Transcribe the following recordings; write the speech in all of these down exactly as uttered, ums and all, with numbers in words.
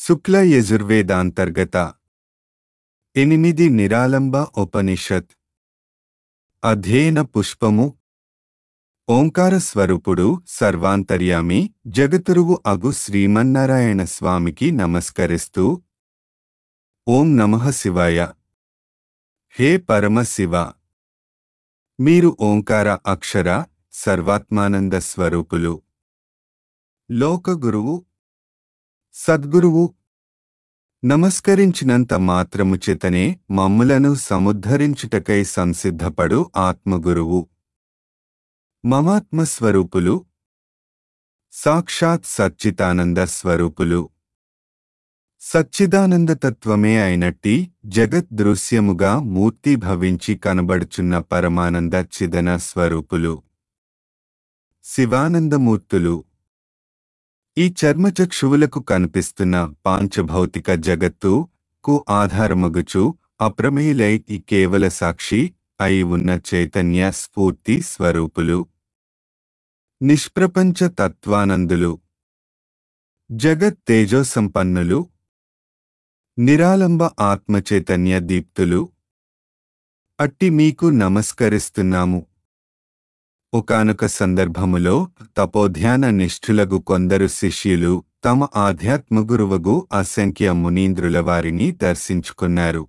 శుక్ల యజుర్వేదాంతర్గత ఎనిమిది నిరాలంబ ఉపనిషత్ అధ్యయన పుష్పము. ఓంకార స్వరూపుడు సర్వాంతర్యామి జగతురువు అగు శ్రీమన్నారాయణ స్వామికి నమస్కరిస్తూ ఓం నమః శివాయ. హే పరమశివ, మీరు ఓంకార అక్షర సర్వాత్మానంద స్వరూపులు, లోకగురువు, సద్గురువు. నమస్కరించినంత మాత్రము చేతనే మమ్ములను సముద్ధరించుటకై సంసిద్ధపడు ఆత్మగురువు, మమాత్మస్వరూపులు, సాక్షాత్ సచ్చిదానంద స్వరూపులు. సచ్చిదానందతత్వమే అయినట్టి జగత్ దృశ్యముగా మూర్తిభవించి కనబడుచున్న పరమానంద చిదన స్వరూపులు, శివానందమూర్తులు. ఈ చర్మచక్షువులకు కనిపిస్తున్న పాంచభౌతిక జగత్తు కు ఆధారమగుచు అప్రమేయులై ఈ కేవల సాక్షి అయి ఉన్న చైతన్య స్ఫూర్తి స్వరూపులు, నిష్ప్రపంచ తత్వానందులు, జగత్ తేజోసంపన్నులు, నిరాలంబ ఆత్మచైతన్య దీప్తులు. అట్టి మీకు నమస్కరిస్తున్నాము. ఒకానొక సందర్భములో తపోధ్యాన నిష్ఠులగు కొందరు శిష్యులు తమ ఆధ్యాత్మగురువగు అసంఖ్య మునీంద్రుల వారిని దర్శించుకున్నారు.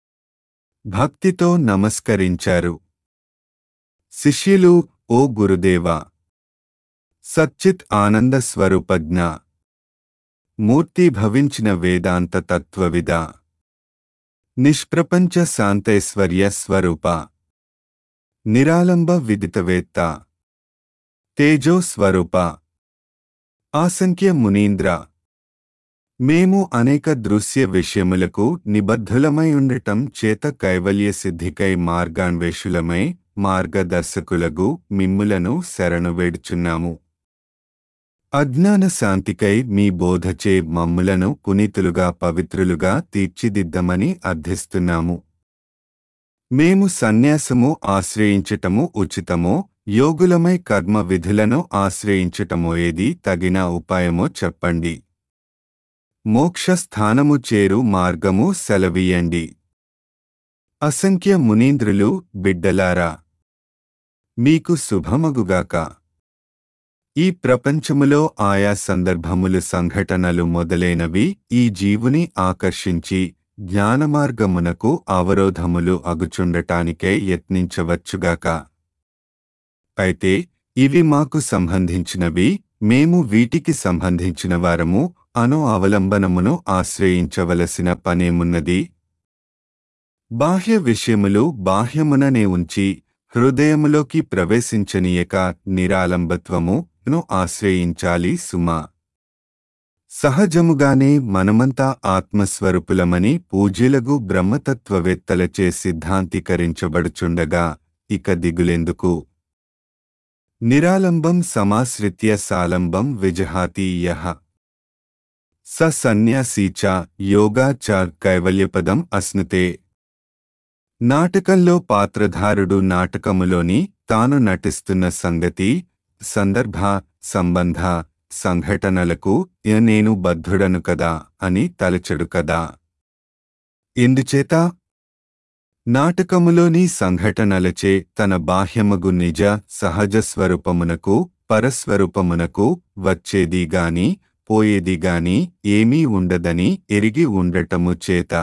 భక్తితో నమస్కరించారు. శిష్యులు, ఓ గురుదేవా, సచ్చిత్ ఆనంద స్వరూపజ్ఞ, మూర్తి భవించిన వేదాంత తత్వవిద, నిష్ప్రపంచ శాంతైశ్వర్య స్వరూప, నిరాలంబ విదితవేత్త, తేజో స్వరూప, ఆసంఖ్య మునీంద్ర, మేము అనేక దృశ్య విషయములకు నిబద్ధులమై ఉండటం చేత కైవల్య సిద్ధికై మార్గాన్వేషులమై మార్గదర్శకులగు మిమ్ములను శరణు వేడుచున్నాము. అజ్ఞాన శాంతికై మీ బోధచే మమ్ములను పునీతులుగా పవిత్రులుగా తీర్చిదిద్దమని అర్థిస్తున్నాము. మేము సన్యాసము ఆశ్రయించటము ఉచితమో, యోగులమై కర్మ విధులను ఆశ్రయించటమో ఏది తగిన ఉపాయమో చెప్పండి. మోక్షస్థానము చేరు మార్గము సెలవీయండి. అసంఖ్య మునీంద్రులు, బిడ్డలారా, మీకు శుభమగుగాక. ఈ ప్రపంచములో ఆయా సందర్భములు సంఘటనలు మొదలైనవి ఈ జీవుని ఆకర్షించి జ్ఞానమార్గమునకు అవరోధములు అగుచుండటానికై యత్నించవచ్చుగాక. అయితే ఇవి మాకు సంబంధించినవి, మేము వీటికి సంబంధించిన వారము అను అవలంబనమును ఆశ్రయించవలసిన పనేమున్నది? బాహ్య విషయములు బాహ్యముననే ఉంచి హృదయములోకి ప్రవేశించనీయక నిరాలంబత్వము ను ఆశ్రయించాలి సుమా. సహజముగానే మనమంతా ఆత్మస్వరూపులమని పూజ్యులగు బ్రహ్మతత్వవేత్తలచే సిద్ధాంతీకరించబడుచుండగా ఇక దిగులెందుకు? నిరాలంబం సమాశ్రిత్య సాలంబం విజహాతి యః స సన్యాసీ చ యోగా చ కైవల్యపదం అశ్నుతే. నాటకంలో పాత్రధారుడు నాటకములోని తాను నటిస్తున్న సంగతి, సందర్భ, సంబంధ, సంఘటనలకు నేను బద్ధుడను కదా అని తలచెడు కదా. ఎందుచేత? నాటకములోని సంఘటనలచే తన బాహ్యమగు నిజ సహజ స్వరూపమునకు పరస్వరూపమునకు వచ్చేదిగాని పోయేదిగాని ఏమీ ఉండదని ఎరిగి ఉండటము చేత.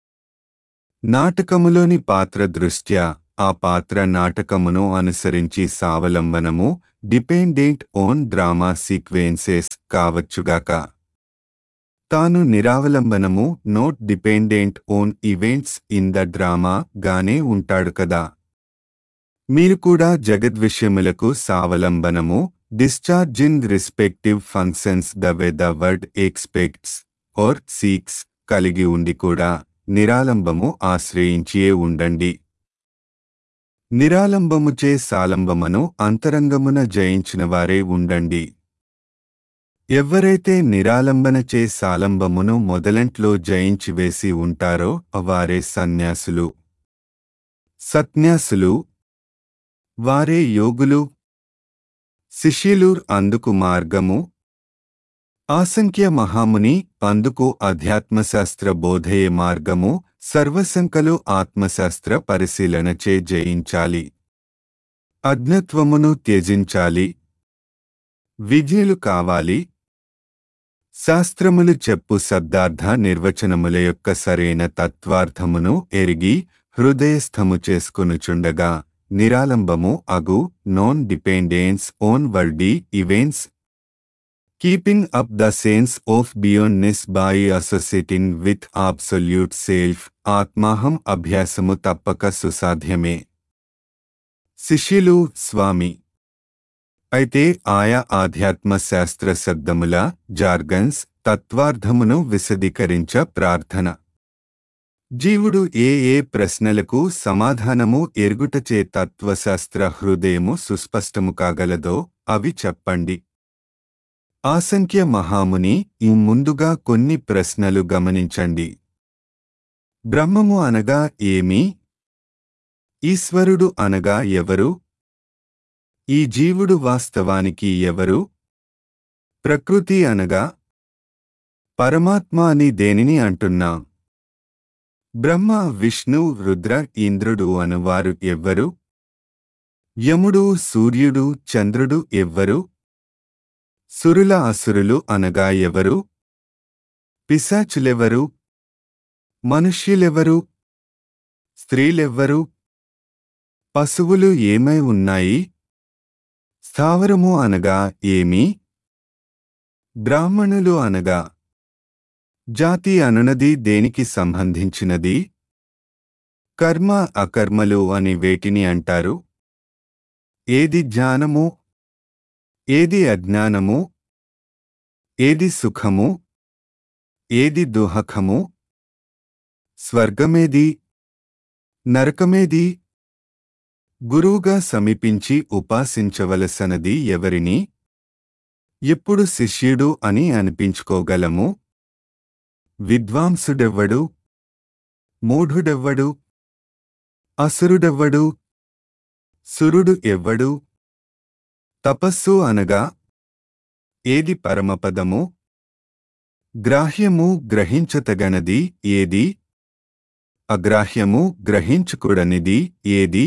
నాటకములోని పాత్ర దృష్ట్యా ఆ పాత్ర నాటకమును అనుసరించి సావలంబనము డిపెండెంట్ ఓన్ డ్రామా సీక్వెన్సెస్ కావచ్చుగాక. తాను నిరావలంబనము not dependent on events in the drama గానే ఉంటాడు కదా. మీరు కూడా జగద్విషయములకు సావలంబనము discharge in respective functions the way the world expects or seeks కలిగి ఉండి కూడా నిరాలంబము ఆశ్రయించియే ఉండండి. నిరాలంబముచే సాలంబమును అంతరంగమున జయించినవారే ఉండండి. ఎవ్వరైతే నిరాలంబనచే సాలంబమును మొదలంట్లో జయించివేసి ఉంటారో వారే సన్యాసులు, సత్న్యాసులు, వారే యోగులు. శిష్యులు అందుకు మార్గము ఆసంఖ్య మహాముని అందుకు అధ్యాత్మశాస్త్ర బోధయే మార్గము, సర్వశంకలు ఆత్మశాస్త్ర పరిశీలనచే జయించాలి. అజ్ఞత్వమును త్యజించాలి. విజయులు కావాలి. శాస్త్రములు చెప్పు శబ్దార్థ నిర్వచనముల యొక్క సరైన తత్వార్థమును ఎరిగి హృదయస్థము చేసుకొనుచుండగా నిరాలంబము అగు non dependence on worldly events keeping up the sense of beyondness by associating with absolute self ఆత్మాహం అభ్యాసము తప్పక సుసాధ్యమే. శిష్యులు స్వామి అయితే ఆయా ఆధ్యాత్మ శాస్త్ర శబ్దముల జార్గన్స్ తత్వార్థమును విశదీకరించ ప్రార్థన. జీవుడు ఏ ఏ ప్రశ్నలకు సమాధానము ఎరుగుటచే తత్వశాస్త్ర హృదయము సుస్పష్టము కాగలదో అవి చెప్పండి. ఆసంఖ్య మహాముని ఈ ముందుగా కొన్ని ప్రశ్నలు గమనించండి. బ్రహ్మము అనగా ఏమి? ఈశ్వరుడు అనగా ఎవరు? ఈ జీవుడు వాస్తవానికి ఎవరు? ప్రకృతి అనగా? పరమాత్మ అని దేనిని అంటున్నా? బ్రహ్మ, విష్ణు, రుద్ర, ఇంద్రుడు అనువారు ఎవ్వరు? యముడు, సూర్యుడు, చంద్రుడు ఎవ్వరు? సురుల అసురులు అనగా ఎవరు? పిశాచులెవరు? మనుష్యులెవరు? స్త్రీలెవ్వరు? పశువులు ఏమై ఉన్నాయి? స్థావరము అనగా ఏమి? బ్రాహ్మణులు అనగా? జాతి అనునది దేనికి సంబంధించినది? కర్మ అకర్మలు అని వేటిని అంటారు? ఏది జ్ఞానము? ఏది అజ్ఞానము? ఏది సుఖము? ఏది దుఃఖము? స్వర్గమేది? నరకమేది? గురువుగా సమీపించి ఉపాసించవలసనది ఎవరిని? ఎప్పుడు శిష్యుడు అని అనిపించుకోగలము? విద్వాంసుడెవ్వడు? మూఢుడెవ్వడు? అసురుడెవ్వడు? సురుడు ఎవ్వడు? తపస్సు అనగా ఏది పరమపదము? గ్రాహ్యము గ్రహించతగనది ఏది? అగ్రాహ్యము గ్రహించుకూడనిది ఏది?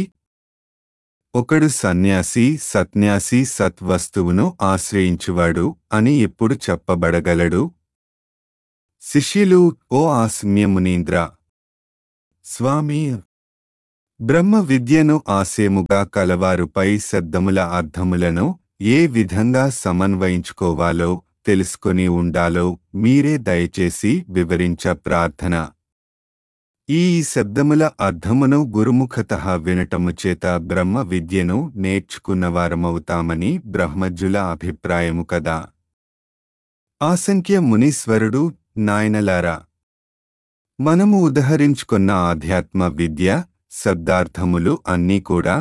ఒకడు సన్యాసి, సత్న్యాసి, సత్వస్తువును ఆశ్రయించువాడు అని ఎప్పుడు చెప్పబడగలడు? శిష్యులు ఓ ఆస్మ్యమునీంద్ర స్వామి, బ్రహ్మ విద్యను ఆసేముగా కలవారుపై శబ్దముల అర్థములను ఏ విధంగా సమన్వయించుకోవాలో తెలుసుకొని ఉండాలో మీరే దయచేసి వివరించ ప్రార్థన. ఈ శబ్దముల అర్థమును గురుముఖతః వినటము చేత బ్రహ్మ విద్యను నేర్చుకున్నవారమవుతామని బ్రహ్మజ్జుల అభిప్రాయము కదా. ఆసంఖ్య మునీశ్వరుడు నాయనలారా, మనము ఉదహరించుకున్న ఆధ్యాత్మ విద్య శబ్దార్థములు అన్నీ కూడా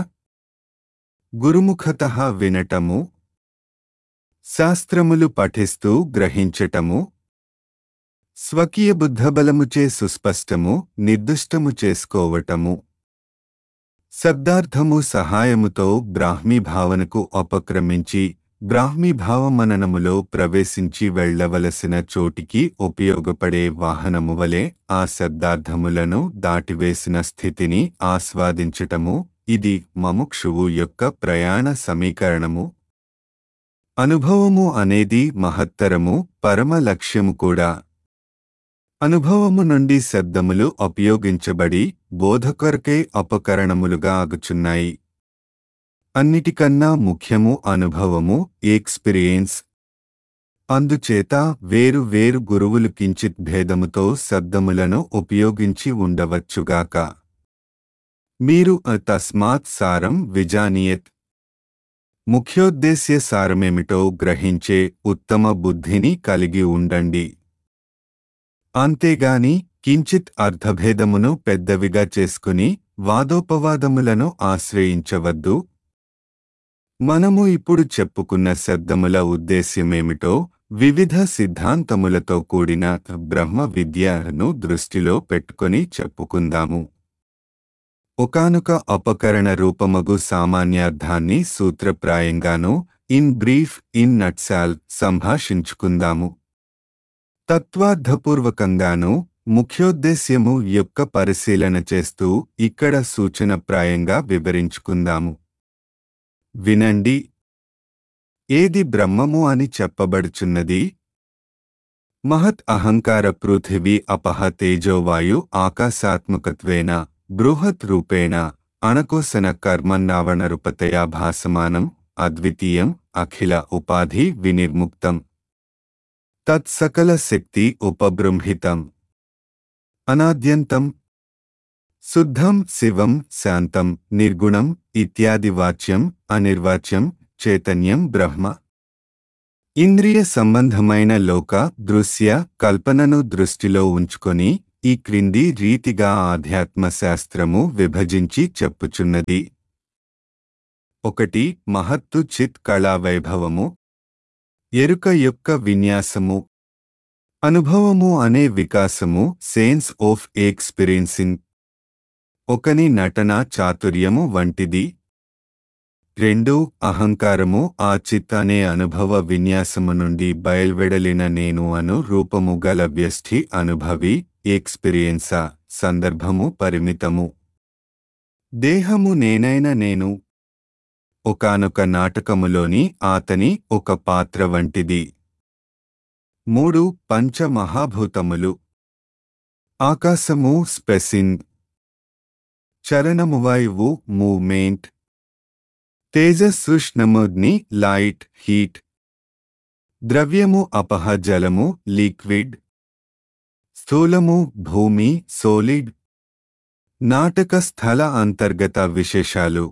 గురుముఖతః వినటము, శాస్త్రములు పఠిస్తూ గ్రహించటము, స్వకీయ బుద్ధబలముచే సుస్పష్టము నిర్దుష్టము చేసుకోవటము, శబ్దార్థము సహాయముతో బ్రాహ్మీ భావనకు ఉపక్రమించి బ్రాహ్మీభావ మననములో ప్రవేశించి వెళ్లవలసిన చోటికి ఉపయోగపడే వాహనము వలె ఆ శబ్దార్థములను దాటివేసిన స్థితిని ఆస్వాదించటము, ఇది మముక్షువు యొక్క ప్రయాణ సమీకరణము. అనుభవము అనేది మహత్తరము, పరమ లక్ష్యము కూడా. అనుభవము నుండి శబ్దములు ఉపయోగించబడి బోధకొరకై ఉపకరణములుగా ఆగుచున్నాయి. అన్నిటికన్నా ముఖ్యము అనుభవము, ఎక్స్పీరియన్స్. అందుచేత వేరు వేరు గురువులు కించిత్ భేదముతో శబ్దములను ఉపయోగించి ఉండవచ్చుగాక. మీరు తస్మాత్ సారం విజానీయత్. ముఖ్యోద్దేశ్య సారమేమిటో గ్రహించే ఉత్తమ బుద్ధిని కలిగి ఉండండి. అంతేగాని కించిత్ అర్థభేదమును పెద్దవిగా చేసుకుని వాదోపవాదములను ఆశ్రయించవద్దు. మనము ఇప్పుడు చెప్పుకున్న శబ్దముల ఉద్దేశ్యమేమిటో వివిధ సిద్ధాంతములతో కూడిన బ్రహ్మ విద్యను దృష్టిలో పెట్టుకొని చెప్పుకుందాము. ఒకానొక ఉపకరణ రూపమగు సామాన్యార్థాన్ని సూత్రప్రాయంగానూ ఇన్ బ్రీఫ్, ఇన్ నట్సాల్ సంభాషించుకుందాము. తత్వార్థపూర్వకంగాను ముఖ్యోద్దేశ్యము యొక్క పరిశీలన చేస్తూ ఇక్కడ సూచనప్రాయంగా వివరించుకుందాము. వినండి. ఏది బ్రహ్మము అని చెప్పబడుచున్నది? మహత్ అహంకార పృథివీ అపహ తేజోవాయు ఆకాశాత్మకత్వేన బృహత్ రూపేణ అణకోసన కర్మన్నావణరూపతయా భాసమానం అద్వితీయం అఖిల ఉపాధి వినిర్ముక్తం తత్సకల శక్తి ఉపబృంహితం అనాద్యంతం శుద్ధం శివం శాంతం నిర్గుణం ఇత్యాది వాచ్యం అనిర్వాచ్యం చైతన్యం బ్రహ్మ. ఇంద్రియ సంబంధమైన లోక దృశ్య కల్పనను దృష్టిలో ఉంచుకొని ఈ క్రింది రీతిగా ఆధ్యాత్మ శాస్త్రము విభజించి చెప్పుచున్నది. ఒకటి. మహత్తు చిత్ కళా వైభవము. ఎరుక యొక్క విన్యాసము. అనుభవము అనే వికాసము, సెన్స్ ఆఫ్ ఎక్స్పీరియన్సింగ్. ఒకని నటన చాతుర్యము వంటిది. రెండు. అహంకారము ఆ చిత్ అనే అనుభవ విన్యాసము నుండి బయల్వెడలిన నేను అను రూపము గల వ్యష్టి అనుభవి ఎక్స్పీరియన్సా సందర్భము పరిమితము. దేహము నేనైన నేను ఒకానొక నాటకములోని ఆతని ఒక పాత్ర వంటిది. మూడు. పంచమహాభూతములు. ఆకాశము స్పెసిన్, చరణము వాయువు మూవ్మెంట్, తేజస్సుష్ణముగ్ని లైట్ హీట్, ద్రవ్యము అపహ జలము లిక్విడ్, స్థూలము భూమి సోలిడ్. నాటక స్థల అంతర్గత విశేషాలు.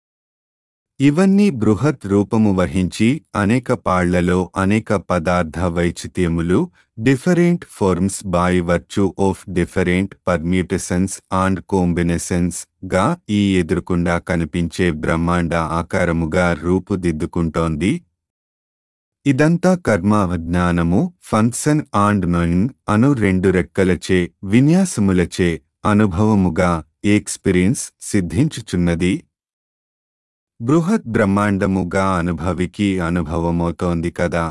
ఇవన్నీ బృహత్ రూపము వహించి అనేక పాళ్లలో అనేక పదార్థ వైచిత్యములు different forms by virtue of different permutations and combinations గా ఈ ఎదురుకుండా కనిపించే బ్రహ్మాండ ఆకారముగా రూపుదిద్దుకుంటోంది. ఇదంతా కర్మ జ్ఞానము ఫంక్షన్ అండ్ మైండ్ అను రెండు రెక్కలచే విన్యాసములచే అనుభవముగా ఎక్స్పీరియన్స్ సిద్ధించుచున్నది. బృహత్ బ్రహ్మాండముగా అనుభవికి అనుభవమవుతోంది కదా.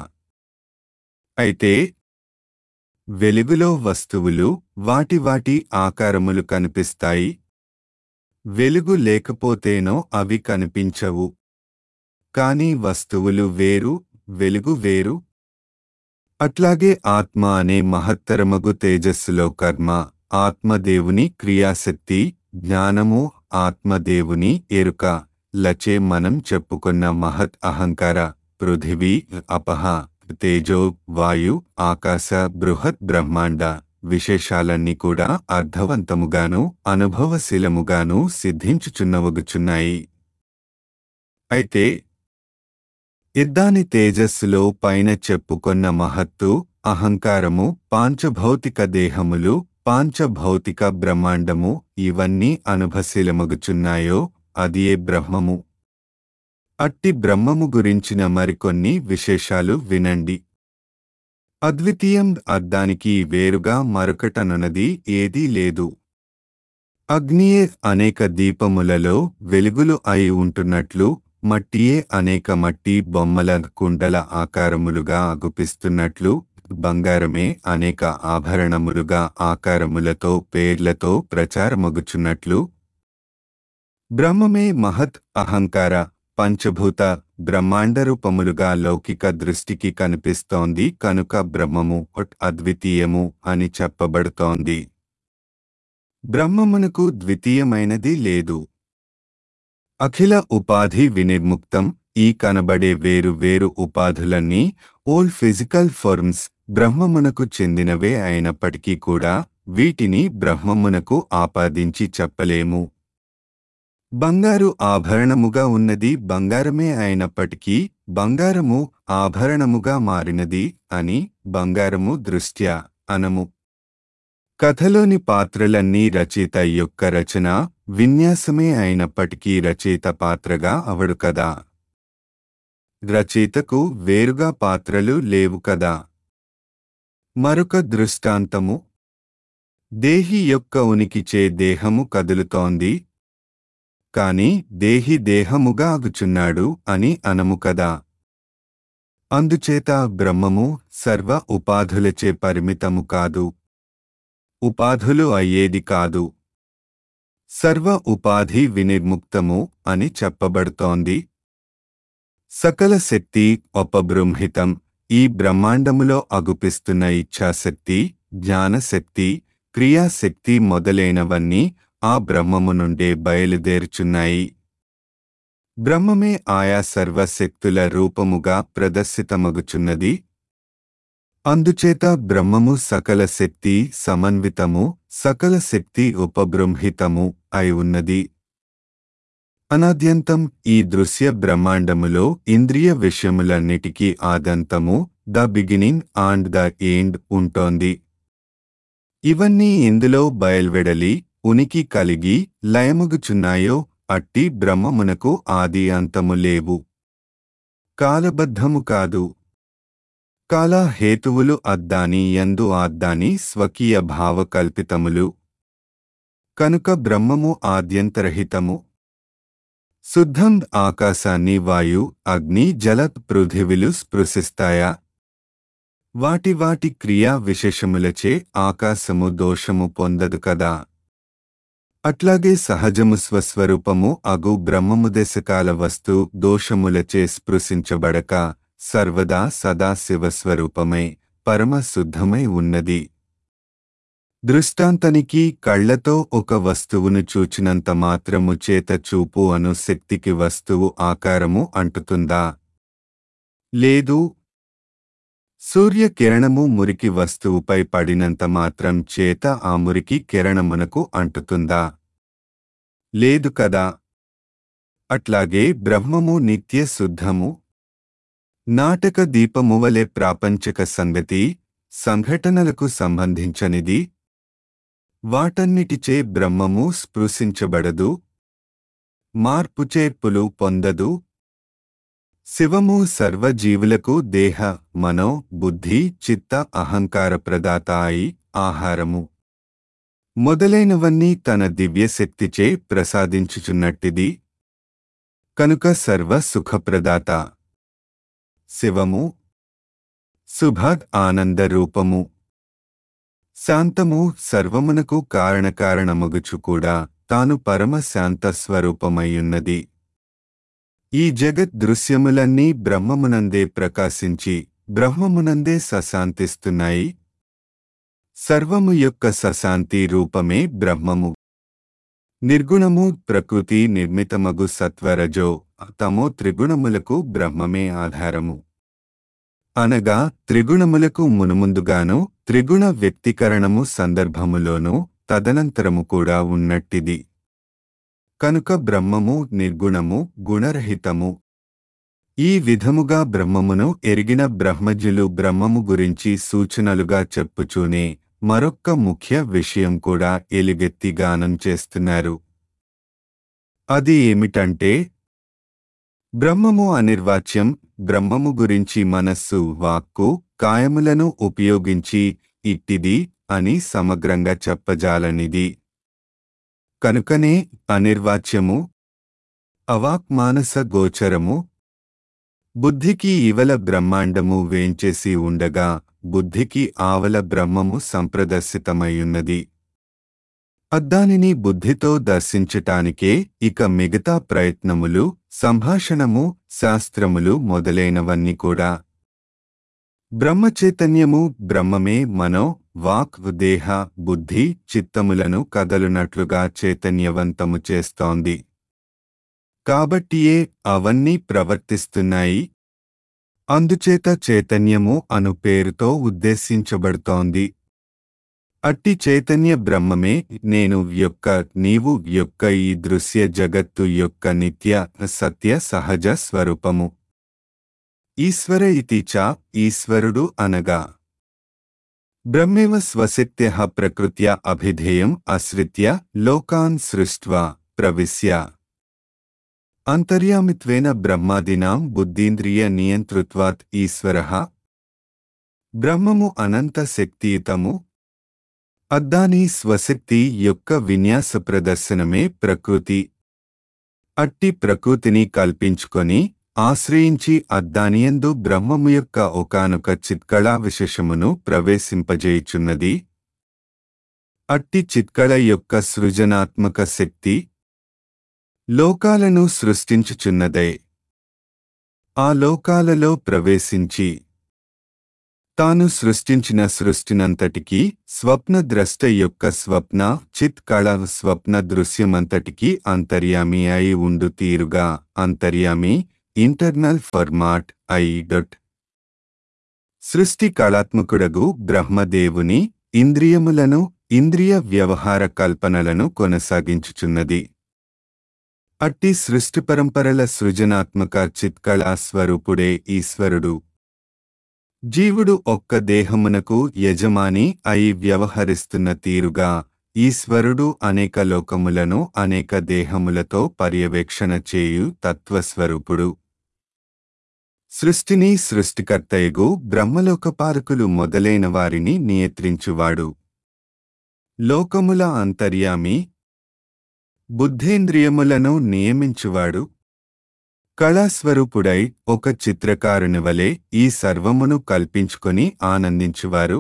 అయితే వెలుగులో వస్తువులు వాటి వాటి ఆకారములు కనిపిస్తాయి. వెలుగు లేకపోతేనో అవి కనిపించవు. కాని వస్తువులు వేరు, వెలుగు వేరు. అట్లాగే ఆత్మ అనే మహత్తరమగు తేజస్సులో కర్మ, ఆత్మదేవుని క్రియాశక్తి, జ్ఞానము, ఆత్మదేవుని ఎరుక లచే మనం చెప్పుకున్న మహత్ అహంకార పృథివీ అపహ తేజో వాయు ఆకాశ బృహత్ బ్రహ్మాండ విశేషాలన్నీ కూడా అర్థవంతముగాను అనుభవశీలముగాను సిద్ధించుచున్నవగుచున్నాయి. అయితే ఇద్దాని తేజస్సులో పైన చెప్పుకొన్న మహత్తు అహంకారము పాంచభౌతిక దేహములు పాంచభౌతిక బ్రహ్మాండము ఇవన్నీ అనుభవశీలమగుచున్నాయో అదియే బ్రహ్మము. అట్టి బ్రహ్మము గురించిన మరికొన్ని విశేషాలు వినండి. అద్వితీయం అద్దానికి వేరుగా మరొకటనున్నది ఏదీ లేదు. అగ్నియే అనేక దీపములలో వెలుగులు అయి ఉంటున్నట్లు మట్టియే అనేక మట్టి బొమ్మల కుండల ఆకారములుగా అగుపిస్తున్నట్లు బంగారమే అనేక ఆభరణములుగా ఆకారములతో పేర్లతో ప్రచారమగుచున్నట్లు బ్రహ్మమే మహత్ అహంకార పంచభూత బ్రహ్మాండరూపములుగా లౌకిక దృష్టికి కనిపిస్తోంది కనుక బ్రహ్మము అద్వితీయము అని చెప్పబడుతోంది. బ్రహ్మమునకు ద్వితీయమైనది లేదు. అఖిల ఉపాధి వినిర్ముక్తం. ఈ కనబడే వేరు వేరు ఉపాధులన్నీ ఓల్ ఫిజికల్ ఫార్మ్స్ బ్రహ్మమునకు చెందినవే అయినప్పటికీ కూడా వీటిని బ్రహ్మమునకు ఆపాదించి చెప్పలేము. బంగారు ఆభరణముగా ఉన్నది బంగారమే అయినప్పటికీ బంగారము ఆభరణముగా మారినది అని బంగారము దృష్ట్యా అనము. కథలోని పాత్రలన్నీ రచయిత యొక్క రచన విన్యాసమే అయినప్పటికీ రచయిత పాత్రగా అవడు కదా. రచయితకు వేరుగా పాత్రలు లేవు కదా. మరొక దృష్టాంతము. దేహి యొక్క ఉనికిచే దేహము కదులుతోంది, కాని దేహి దేహముగా అగుచున్నాడు అని అనము కదా. అందుచేత బ్రహ్మము సర్వ ఉపాధులచే పరిమితము కాదు, ఉపాధులు అయ్యేది కాదు. సర్వ ఉపాధి వినిర్ముక్తము అని చెప్పబడుతోంది. సకల శక్తి అపబృంహితం. ఈ బ్రహ్మాండములో అగుపిస్తున్న ఇచ్ఛాశక్తి, జ్ఞానశక్తి, క్రియాశక్తి మొదలైనవన్నీ ఆ బ్రహ్మము నుండే బయలుదేరుచున్నాయి. బ్రహ్మమే ఆయా సర్వశక్తుల రూపముగా ప్రదర్శితమగుచున్నది. అందుచేత బ్రహ్మము సకల శక్తి సమన్వితము, సకల శక్తి ఉపబృంహితము అయి ఉన్నది. అనాద్యంతం ఈ దృశ్య బ్రహ్మాండములో ఇంద్రియ విషయములన్నిటికీ ఆదంతము, the beginning and the end ఉంటోంది. ఇవన్నీ ఇందులో బయల్వెడలి ఉనికి కలిగి లయమగుచున్నాయో అట్టి బ్రహ్మమునకు ఆది అంతము లేవు. కాలబద్ధము కాదు. కాల హేతువులు అద్దాని యందు ఆద్దాని స్వకీయ భావకల్పితములు. కనుక బ్రహ్మము ఆద్యంతరహితము. శుద్ధం ఆకాశాన్ని వాయు, అగ్ని, జల, పృథివిలు స్పృశిస్తాయా? వాటి వాటి క్రియా విశేషములచే ఆకాశము దోషము పొందదు కదా. అట్లాగే సహజము స్వస్వరూపము అగు బ్రహ్మము దశకాల వస్తు దోషములచే స్పృశించబడక సర్వదా సదా శివస్వరూపమై పరమ శుద్ధమై ఉన్నది. దృష్టాంతానికి కళ్లతో ఒక వస్తువును చూచినంత మాత్రము చేత చూపు అను శక్తికి వస్తువు ఆకారము అంటుతుందా? లేదు. సూర్యకిరణము మురికి వస్తువుపై పడినంత మాత్రం చేత ఆ మురికి కిరణమునకు అంటుతుందా? లేదు కదా. అట్లాగే బ్రహ్మము నిత్య శుద్ధము. నాటక దీపమువలె ప్రాపంచక సంగతి, సంఘటనలకు సంబంధించనిది. వాటన్నిటిచే బ్రహ్మము స్పృశించబడదు, మార్పుచేర్పులు పొందదు. శివము సర్వజీవులకు దేహ, మనో, బుద్ధి, చిత్త, అహంకార ప్రదాత అయి ఆహారము మొదలైనవన్నీ తన దివ్యశక్తిచే ప్రసాదించుచున్నట్టిది. కనుక సర్వ సుఖప్రదాత శివము. శుభద్ ఆనందరూపము. శాంతము సర్వమునకు కారణకారణమగుచు కూడా తాను పరమ శాంత స్వరూపమయ్యున్నది. ఈ జగత్ దృశ్యములన్నీ బ్రహ్మమునందే ప్రకాశించి బ్రహ్మమునందే సశాంతిస్తున్నాయి. సర్వము యొక్క సశాంతి రూపమే బ్రహ్మము. నిర్గుణము ప్రకృతి నిర్మితమగు సత్వరజో తమో త్రిగుణములకు బ్రహ్మమే ఆధారము. అనగా త్రిగుణములకు మునుముందుగాను త్రిగుణ వ్యక్తీకరణము సందర్భములోనూ తదనంతరము కూడా ఉన్నట్టిది. కనుక బ్రహ్మము నిర్గుణము, గుణరహితము. ఈ విధముగా బ్రహ్మమును ఎరిగిన బ్రహ్మజ్ఞులు బ్రహ్మము గురించి సూచనలుగా చెప్పుచూనే మరొక్క ముఖ్య విషయం కూడా ఎలుగెత్తి గానం చేస్తున్నారు. అది ఏమిటంటే బ్రహ్మము అనిర్వాచ్యం. బ్రహ్మము గురించి మనస్సు, వాక్కు, కాయములను ఉపయోగించి ఇట్టిది అని సమగ్రంగా చెప్పజాలనిది. కనుకనే అనిర్వాచ్యము. అవాక్మానస గోచరము. బుద్ధికి ఇవల బ్రహ్మాండము వేంచేసి ఉండగా బుద్ధికి ఆవల బ్రహ్మము సంప్రదర్శితమయ్యున్నది. అద్దానిని బుద్ధితో దర్శించటానికే ఇక మిగతా ప్రయత్నములు, సంభాషణము, శాస్త్రములు మొదలైనవన్నీ కూడా. బ్రహ్మచైతన్యము బ్రహ్మమే మనో, వాక్, దేహ, బుద్ధి, చిత్తములను కదలునట్లుగా చైతన్యవంతము చేస్తోంది. కాబట్టియే అవన్నీ ప్రవర్తిస్తున్నాయి. అందుచేత చైతన్యము అను పేరుతో ఉద్దేశించబడుతోంది. అట్టి చైతన్య బ్రహ్మమే నేను యొక్క, నీవు యొక్క, ఈ దృశ్య జగత్తు యొక్క నిత్య సత్య సహజ స్వరూపము. ఈశ్వర ఇతి చ ఈశ్వరుడు అనగా బ్రహ్మేవ స్వశక్త్యః ప్రకృత్యా అభిధేయం ఆశ్రిత్య లోకాన్ సృష్ట్వా ప్రవిశ్య అంతర్యామిత్వేన బ్రహ్మాదీనాం బుద్ధీంద్రియ నియంతృత్వాత్ ఈశ్వరః. బ్రహ్మము అనంత శక్తియుతము. అద్దాని స్వశక్తి యొక్క విన్యాస ప్రదర్శనమే ప్రకృతి. అట్టి ప్రకృతిని కల్పించుకొని ఆశ్రయించి అద్దానియందు బ్రహ్మము యొక్క ఒకానొక చిత్కళా విశేషమును ప్రవేశింపజేయుచున్నది. అట్టి చిత్కళ యొక్క సృజనాత్మక శక్తి లోకాలను సృష్టించుచున్నదే. ఆ లోకాలలో ప్రవేశించి తాను సృష్టించిన సృష్టినంతటికీ స్వప్నద్రష్ట యొక్క స్వప్న చిత్ కళ స్వప్న దృశ్యమంతటికీ అంతర్యామి అయి ఉండు తీరుగా అంతర్యామి ఇంటర్నల్ ఫర్మాట్ అయి డొట్ సృష్టి కళాత్మకుడగు బ్రహ్మదేవుని ఇంద్రియములను ఇంద్రియ వ్యవహార కల్పనలను కొనసాగించుచున్నది. అట్టి సృష్టి పరంపరల సృజనాత్మక చిత్కళా స్వరూపుడే ఈశ్వరుడు. జీవుడు ఒక్క దేహమునకు యజమాని అయి వ్యవహరిస్తున్న తీరుగా ఈశ్వరుడు అనేక లోకములను అనేక దేహములతో పర్యవేక్షణ చేయు తత్వస్వరూపుడు. సృష్టిని సృష్టికర్తయగు బ్రహ్మలోకపాలకులు మొదలైన వారిని నియంత్రించువాడు. లోకముల అంతర్యామి, బుద్ధేంద్రియములను నియమించువాడు. కళాస్వరూపుడై ఒక చిత్రకారుని వలె ఈ సర్వమును కల్పించుకొని ఆనందించువారు.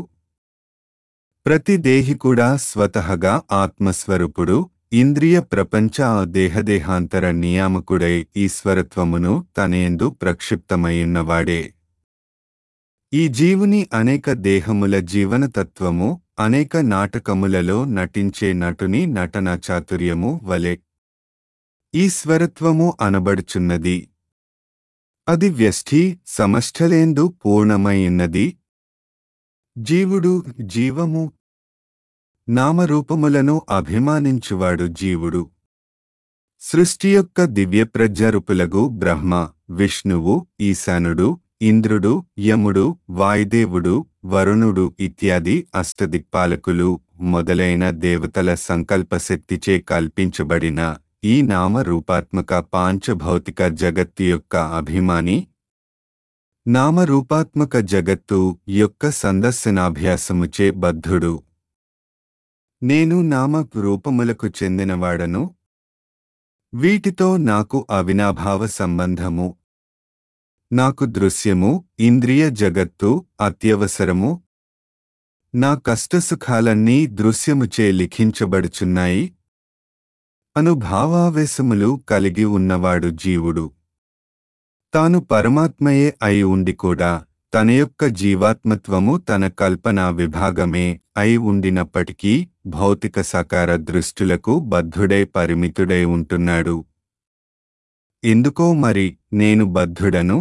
ప్రతి దేహి కూడా స్వతహగా ఆత్మస్వరూపుడు. ఇంద్రియ ప్రపంచ దేహదేహాంతర నియామకుడై ఈశ్వరత్వమును తనయందు ప్రక్షిప్తమయ్యున్నవాడే. ఈ జీవుని అనేక దేహముల జీవనతత్వము అనేక నాటకములలో నటించే నటుని నటనా చాతుర్యము వలె ఈశ్వరత్వము అనబడుచున్నది. అది వ్యష్టి సమష్ఠలేందు పూర్ణమైయున్నది. జీవుడు జీవము నామరూపములను అభిమానించువాడు జీవుడు. సృష్టి యొక్క దివ్యప్రజ్ఞరూపులగు బ్రహ్మ, విష్ణువు, ఈశానుడు, ఇంద్రుడు, యముడు, వాయుదేవుడు, వరుణుడు ఇత్యాది అష్టదిక్పాలకులు మొదలైన దేవతల సంకల్పశక్తిచే కల్పించబడిన ఈ నామరూపాత్మక పాంచభౌతిక జగత్తు యొక్క అభిమాని. నామరూపాత్మక జగత్తు యొక్క సందర్శనాభ్యాసముచే బద్ధుడు. నేను నామ రూపములకు చెందినవాడను. వీటితో నాకు అవినాభావ సంబంధము. నాకు దృశ్యము, ఇంద్రియ జగత్తు అత్యవసరము. నా కష్టసుఖాలన్నీ దృశ్యముచే లిఖించబడుచున్నాయి అను భావావేశములు కలిగి ఉన్నవాడు జీవుడు. తాను పరమాత్మయే అయి ఉండి కూడా తన యొక్క జీవాత్మత్వము తన కల్పనా విభాగమే అయి ఉండినప్పటికీ భౌతిక సాకార దృష్టులకు బద్ధుడై పరిమితుడై ఉంటున్నాడు. ఎందుకో మరి నేను బద్ధుడను?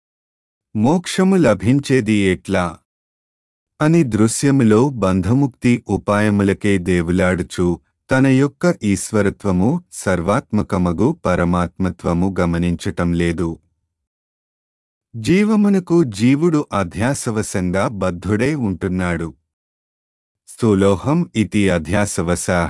మోక్షము లభించేది ఎట్లా అని దృశ్యములో బంధముక్తి ఉపాయములకే దేవులాడుచు తన యొక్క ఈశ్వరత్వము సర్వాత్మకమగు పరమాత్మత్వము గమనించటం లేదు. జీవమునకు జీవుడు అధ్యాసవశంగా బద్ధుడై ఉంటున్నాడు. స్థూలోహం ఇతి అధ్యాసవశాః.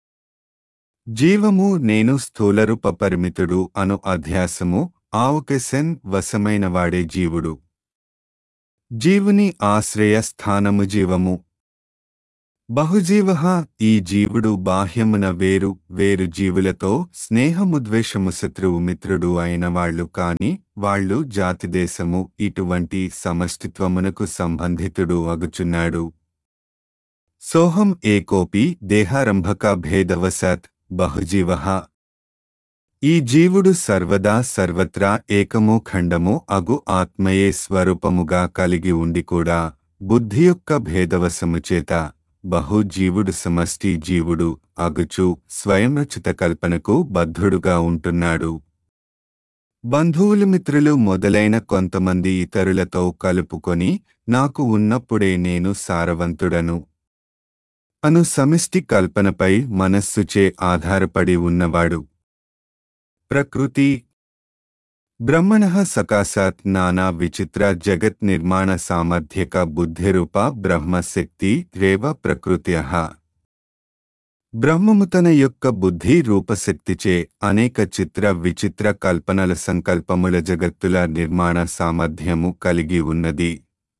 జీవము నేను స్థూలరూప పరిమితుడు అను అధ్యాసము ఆవకసెన్ వశమైనవాడే జీవుడు. జీవుని ఆశ్రయ స్థానము జీవము. బహుజీవః ఈ జీవుడు బాహ్యమున వేరు వేరు జీవులతో స్నేహముద్వేషము శత్రువు మిత్రుడు అయిన వాళ్ళు కాని వాళ్ళు జాతిదేశము ఇటువంటి సమష్టిత్వమునకు సంబంధితుడు అగుచున్నాడు. సోహం ఏకోపి దేహారంభక భేదవశాత్ బహుజీవః. ఈ జీవుడు సర్వదా సర్వత్రా ఏకము ఖండము అగు ఆత్మయే స్వరూపముగా కలిగి ఉండి కూడా బుద్ధి యొక్క భేదవశముచేత బహుజీవుడు సమష్టి జీవుడు అగుచు స్వయంరచిత కల్పనకు బద్ధుడుగా ఉంటున్నాడు. బంధువులు మిత్రులు మొదలైన కొంతమంది ఇతరులతో కలుపుకొని నాకు ఉన్నప్పుడే నేను సారవంతుడను అను సమిష్టి కల్పనపై మనస్సుచే ఆధారపడి ఉన్నవాడు. ప్రకృతి బ్రహ్మణః సకాశాత్ నానా విచిత్ర జగత్ నిర్మాణ సామర్థ్యక బుద్ధిరూప బ్రహ్మశక్తి రేవ ప్రకృత్యః. బ్రహ్మము తన యొక్క బుద్ధి రూపశక్తిచే అనేక చిత్ర విచిత్ర కల్పనల సంకల్పముల జగత్తుల నిర్మాణ సామర్థ్యము కలిగి ఉన్నది.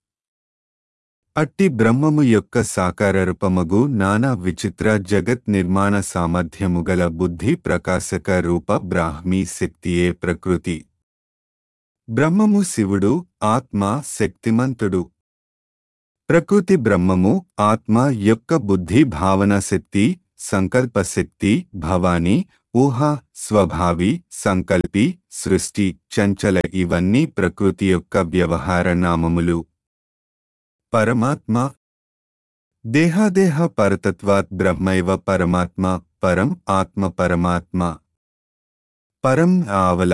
అట్టి బ్రహ్మము యొక్క సాకార రూపమగు నానా విచిత్ర జగత్ నిర్మాణ సామర్థ్యము గల బుద్ధి ప్రకాశక రూప బ్రాహ్మీ శక్తియే ప్రకృతి. బ్రహ్మము శివుడు, ఆత్మ శక్తిమంతుడు. ప్రకృతి బ్రహ్మము, ఆత్మ యొక్క బుద్ధి భావన శక్తి, సంకల్ప శక్తి, భవాని, ఊహ, స్వభావి, సంకల్పి, సృష్టి, చంచల ఇవన్నీ ప్రకృతి యొక్క వ్యవహార నామములు. పరమాత్మ దేహాదేహ పరతత్వాత్ బ్రహ్మైవ పరమాత్మ, పరం ఆత్మ పరమాత్మ. పరం ఆవల.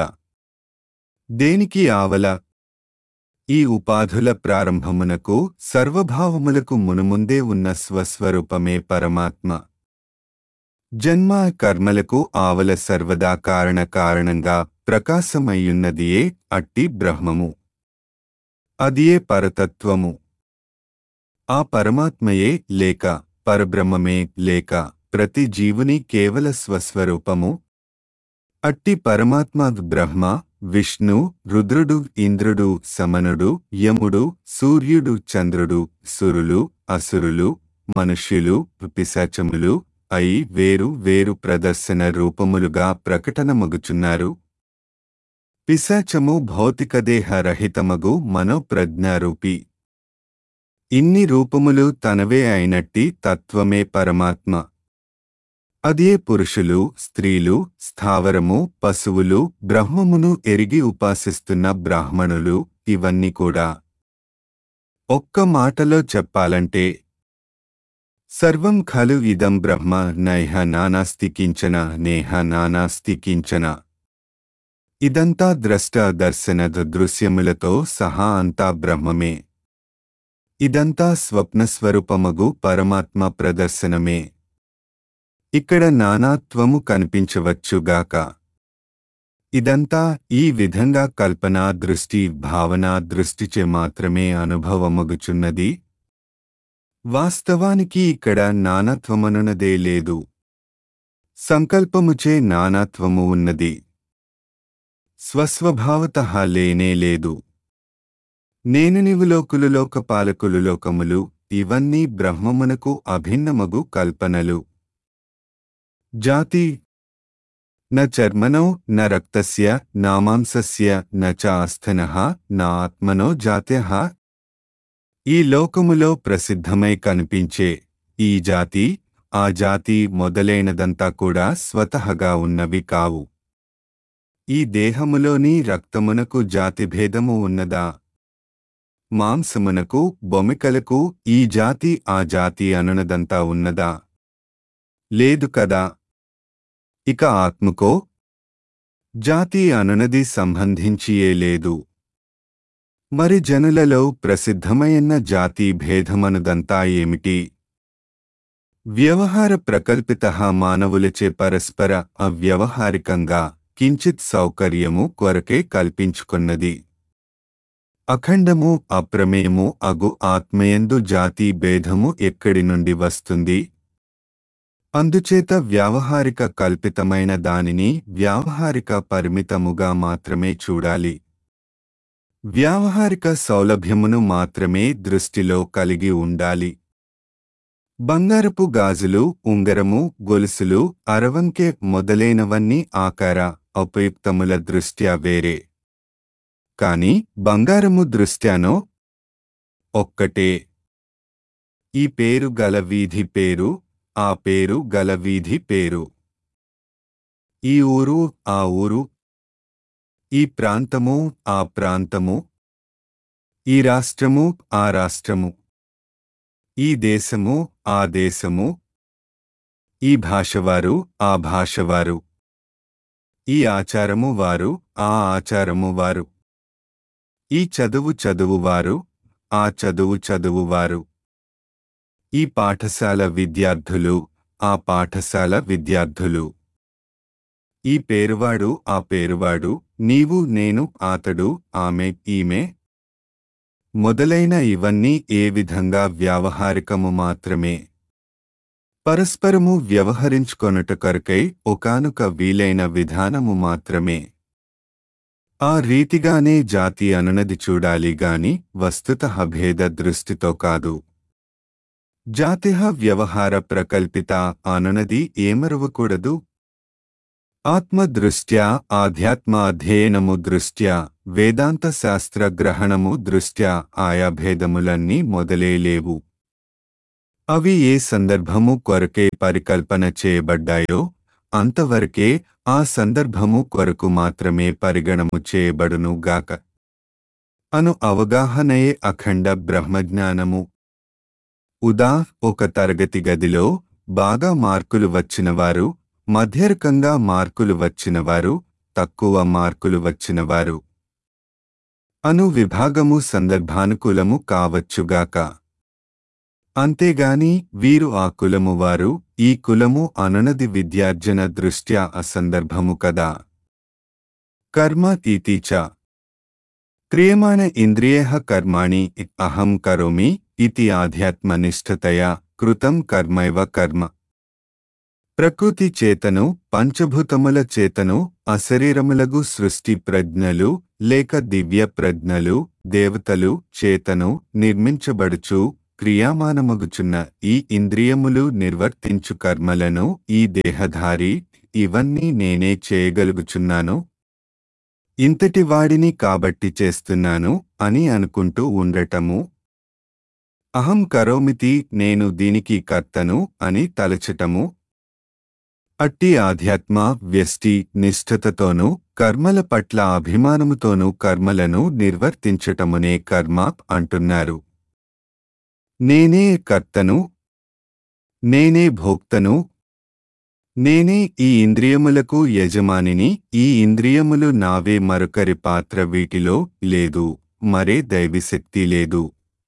దేనికి ఆవల? ఈ ఉపాధుల ప్రారంభమునకు, సర్వభావములకు మునుముందే ఉన్న స్వస్వరూపమే పరమాత్మ. జన్మ కర్మలకు ఆవల సర్వదా కారణ కారణంగా ప్రకాశమయ్యున్నదియే అట్టి బ్రహ్మము. అదియే పరతత్వము. ఆ పరమాత్మయే లేక పరబ్రహ్మమే లేక ప్రతి జీవుని కేవల స్వస్వరూపము. అట్టి పరమాత్మ బ్రహ్మ, విష్ణు, రుద్రుడు, ఇంద్రుడు, సమనుడు, యముడు, సూర్యుడు, చంద్రుడు, సురులు, అసురులు, మనుష్యులు, పిశాచములు అయి వేరు వేరు ప్రదర్శన రూపములుగా ప్రకటనమగుచున్నారు. పిశాచము భౌతికదేహ రహితమగు మనోప్రజ్ఞారూపి. ఇన్ని రూపములు తనవే అయినట్టి తత్వమే పరమాత్మ. అదే పురుషులు, స్త్రీలు, స్థావరము, పశువులు, బ్రహ్మమును ఎరిగి ఉపాసిస్తున్న బ్రాహ్మణులు ఇవన్నీ కూడా. ఒక్క మాటలో చెప్పాలంటే సర్వం ఖలు ఇదం బ్రహ్మ నైహ నానాస్తి కించన నేహ నానాస్తి కించన. ఇదంతా ద్రష్ట దర్శన దృశ్యములతో సహా అంతా బ్రహ్మమే. ఇదంతా స్వప్నస్వరూపమగు పరమాత్మ ప్రదర్శనమే. ఇక్కడ నానాత్వము కనిపించవచ్చుగాక. ఇదంతా ఈ విధంగా కల్పనా దృష్టి, భావనా దృష్టిచే మాత్రమే అనుభవమగుచున్నది. వాస్తవానికి ఇక్కడ నానాత్వమనున్నదే లేదు. సంకల్పముచే నానాత్వము ఉన్నది. స్వస్వభావతః లేనే లేదు. నేను నీవు లోకులు లోకపాలకులు లోకములు ఇవన్నీ బ్రహ్మమునకు అభిన్నమగు కల్పనలు. జాతి న చర్మనో న రక్తస్య నామాంసస్య న చ ఆస్థనః న ఆత్మనో జాత్యః. ఈ లోకములో ప్రసిద్ధమై కనిపించే ఈ జాతి, ఆ జాతి మొదలైనదంతా కూడా స్వతహగా ఉన్నవి కావు. ఈ దేహములోని రక్తమునకు జాతిభేదము ఉన్నదా? మాంసమునకు, బొమికలకు ఈ జాతి ఆ జాతి అనునదంతా ఉన్నదా? లేదు కదా. ఇక ఆత్మకో జాతి అనునది సంబంధించియే లేదు. మరి జనులలో ప్రసిద్ధమైన జాతి భేదమనుదంతా ఏమిటి? వ్యవహార ప్రకల్పితః మానవులచే పరస్పర అవ్యవహారికంగా కించిత్ సౌకర్యము కొరకే కల్పించుకున్నది. అఖండము అప్రమేయము అగు ఆత్మయందు జాతి భేదము ఎక్కడి నుండి వస్తుంది? అందుచేత వ్యావహారిక కల్పితమైన దానిని వ్యావహారిక పరిమితముగా మాత్రమే చూడాలి. వ్యావహారిక సౌలభ్యమును మాత్రమే దృష్టిలో కలిగి ఉండాలి. బంగారపు గాజులు, ఉంగరము, గొలుసులు, అరవంకె మొదలైనవన్నీ ఆకార ఉపయుక్తముల దృష్ట్యా వేరే. కాని బంగారము దృష్ట్యానో ఒక్కటే. ఈ పేరు గల వీధి పేరు, ఆ పేరు గల వీధి పేరు. ఈ ఊరు, ఆ ఊరు. ఈ ప్రాంతము, ఆ ప్రాంతము. ఈ రాష్ట్రము, ఆ రాష్ట్రము. ఈ దేశము, ఆ దేశము. ఈ భాషవారు, ఆ భాషవారు. ఈ ఆచారము వారు, ఆ ఆచారము వారు. ఈ చదువు చదువువారు, ఆ చదువు చదువువారు. ఈ పాఠశాల విద్యార్థులు, ఆ పాఠశాల విద్యార్థులు. ఈ పేరువాడు, ఆ పేరువాడు. నీవు, నేను, అతడు, ఆమె, ఈమె మొదలైన ఇవన్నీ ఏ విధంగా వ్యావహారికము మాత్రమే. పరస్పరము వ్యవహరించుకొనుట కొరకై ఒకానొక వీలైన విధానము మాత్రమే. ఆ రీతిగానే జాతి అనునది చూడాలి గాని వస్తుతః భేద దృష్టితో కాదు. జాతిః వ్యవహార ప్రకల్పిత అనునది ఏమరవకూడదు. ఆత్మదృష్ట్యా, ఆధ్యాత్మ అధ్యయనము దృష్ట్యా వేదాంత శాస్త్ర గ్రహణము దృష్ట్యా ఆయా భేదములన్నీ మొదలే లేవు. అవి ఏ సందర్భము కొరకే పరికల్పన చేయబడ్డాయో అంతవరకే ఆ సందర్భము కొరకు మాత్రమే పరిగణము చేయబడును గాక అను అవగాహనయే అఖండ బ్రహ్మజ్ఞానము. ఉదా ఒక తరగతి గదిలో బాగా మార్కులు వచ్చినవారు, మధ్యరకంగా మార్కులు వచ్చినవారు, తక్కువ మార్కులు వచ్చినవారు అను విభాగము సందర్భానుకూలము కావచ్చుగాక. అంతేగాని వీరు ఆ కులము వారు, ఈ కులము అనునది విద్యార్జన దృష్ట్యా అసందర్భము కదా. కర్మ ఇతి చ క్రియమాణ ఇంద్రియః కర్మాణి అహం కరోమి ఇతి ఆధ్యాత్మనిష్ఠతయా కృతం కర్మైవ కర్మ. ప్రకృతి చేతను, పంచభూతముల చేతను, అశరీరములగు సృష్టి ప్రజ్ఞలు లేక దివ్య ప్రజ్ఞలు, దేవతలు చేతను నిర్మించబడుచు క్రియామానమగుచున్న ఈ ఇంద్రియములు నిర్వర్తించు కర్మలను ఈ దేహధారి ఇవన్నీ నేనే చేయగలుగుచున్నాను, ఇంతటి వాడిని కాబట్టి చేస్తున్నాను అని అనుకుంటూ ఉండటము. అహం కరోమితి నేను దీనికి కర్తను అని తలచటము. అట్టి ఆధ్యాత్మ వ్యష్టి నిష్ఠతతోనూ కర్మల పట్ల అభిమానముతోనూ కర్మలను నిర్వర్తించటమునే కర్మ అంటున్నారు. నేనే కర్తను, నేనే భోక్తను, నేనే ఈ ఇంద్రియములకు యజమానిని, ఈ ఇంద్రియములు నావే, మరొకరి పాత్ర వీటిలో లేదు, మరే దైవశక్తి లేదు.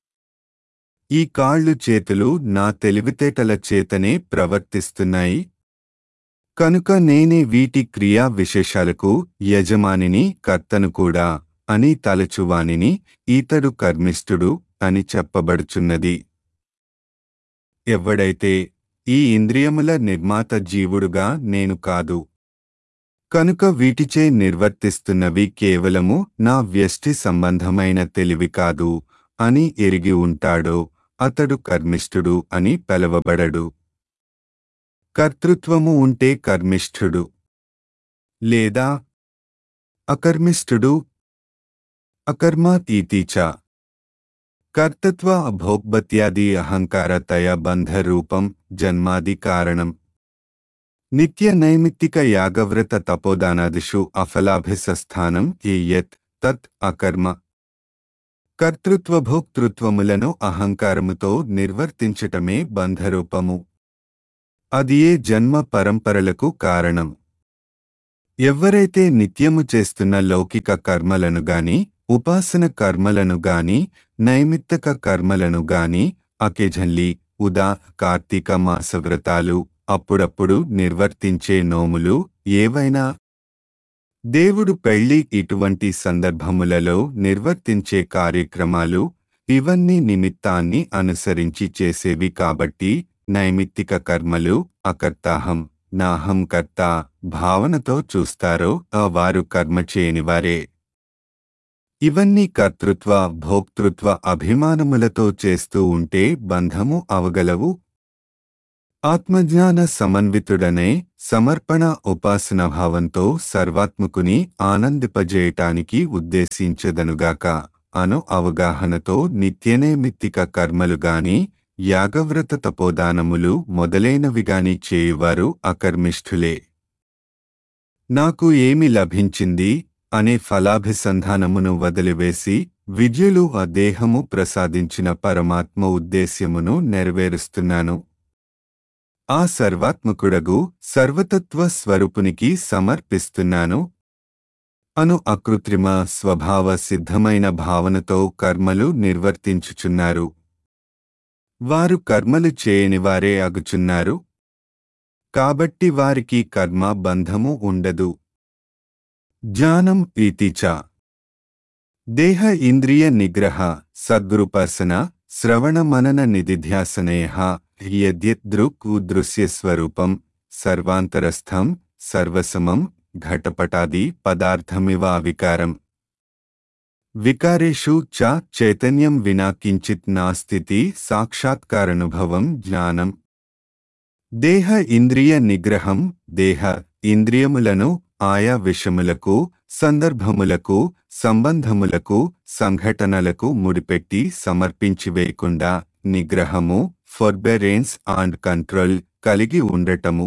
ఈ కాళ్ళు చేతులు నా తెలివితేటల చేతనే ప్రవర్తిస్తున్నాయి కనుక నేనే వీటి క్రియా విశేషాలకు యజమానిని, కర్తను కూడా అని తలచువానిని ఈతడు కర్మిష్ఠుడు అని చెప్పబడుచున్నది. ఎవడైతే ఈ ఇంద్రియముల నిర్మాత జీవుడుగా నేను కాదు కనుక వీటిచే నిర్వర్తిస్తున్నవి కేవలము నా వ్యష్టి సంబంధమైన తెలివి కాదు అని ఎరిగి ఉంటాడో అతడు కర్మిష్ఠుడు అని పిలువబడడు. కర్తృత్వము ఉంటే కర్మిష్ఠుడు లేదా అకర్మిష్ఠుడు. అకర్మాతీతి చ కర్తృత్వ అభోగ్భత్యాది అహంకారతయ బంధరూపం జన్మాది కారణం. నిత్య నైమిత్తిక యాగవ్రత తపోదానాదిషు అఫలాభిసస్థానం యత్ తత్ అకర్మ. కర్తృత్వభోక్తృత్వములను అహంకారముతో నిర్వర్తించటమే బంధరూపము. అదియే జన్మ పరంపరలకు కారణం. ఎవ్వరైతే నిత్యము చేస్తున్న లౌకిక కర్మలను గాని, ఉపాసన కర్మలను గాని, నైమిత్తిక కర్మలను గాని, అకేజన్లీ ఉదా కార్తీక మాసవ్రతాలు, అప్పుడప్పుడు నిర్వర్తించే నోములు ఏవైనా, దేవుడు పెళ్లి ఇటువంటి సందర్భములలో నిర్వర్తించే కార్యక్రమాలు ఇవన్నీ నిమిత్తాన్ని అనుసరించి చేసేవి కాబట్టి నైమిత్తిక కర్మలు అకర్తాహం నాహం కర్త భావనతో చూస్తారో ఆ వారు కర్మ చేయనివారే. ఇవన్నీ కర్తృత్వ భోక్తృత్వ అభిమానములతో చేస్తూ ఉంటే బంధము అవగలవు. ఆత్మజ్ఞాన సమన్వితుడనే సమర్పణ ఉపాసనాభావంతో సర్వాత్మకుని ఆనందిపజేయటానికి ఉద్దేశించదనుగాక అను అవగాహనతో నిత్యనైమిత్తిక కర్మలుగాని, యాగవ్రత తపోదానములు మొదలైనవిగాని చేయువారు అకర్మిష్ఠులే. నాకు ఏమి లభించింది అనే ఫలాభిసంధానమును వదిలివేసి విద్యులు ఆ దేహము ప్రసాదించిన పరమాత్మ ఉద్దేశ్యమును నెరవేరుస్తున్నాను, ఆ సర్వాత్మకుడగు సర్వతత్వ స్వరూపునికి సమర్పిస్తున్నాను అను అకృత్రిమ స్వభావ సిద్ధమైన భావనతో కర్మలు నిర్వర్తించుచున్నారు. వారు కర్మలు చేయనివారే అగుచున్నారు కాబట్టి వారికి కర్మ బంధము ఉండదు. జ్ఞానం ప్రీతి చ దేహ ఇంద్రియ నిగ్రహ సద్గురుపర్సన శ్రవణ మనన నిధిధ్యాసనయః యద్యదృక్ దృశ్యస్వరూపం సర్వాంతరస్థం సర్వసమం ఘటపటాది పదార్థమివ అవికారం. వికారేషు చ చైతన్యం వినా కించిత్ నాస్తితి సాక్షాత్కారానుభవం జ్ఞానం. దేహ ఇంద్రియ నిగ్రహం దేహ ఇంద్రియములను ఆయా విషములకు, సందర్భములకు, సంబంధములకు, సంఘటనలకు ముడిపెట్టి సమర్పించివేయకుండా నిగ్రహము, ఫోర్బెరెన్స్ అండ్ కంట్రోల్ కలిగి ఉండటము.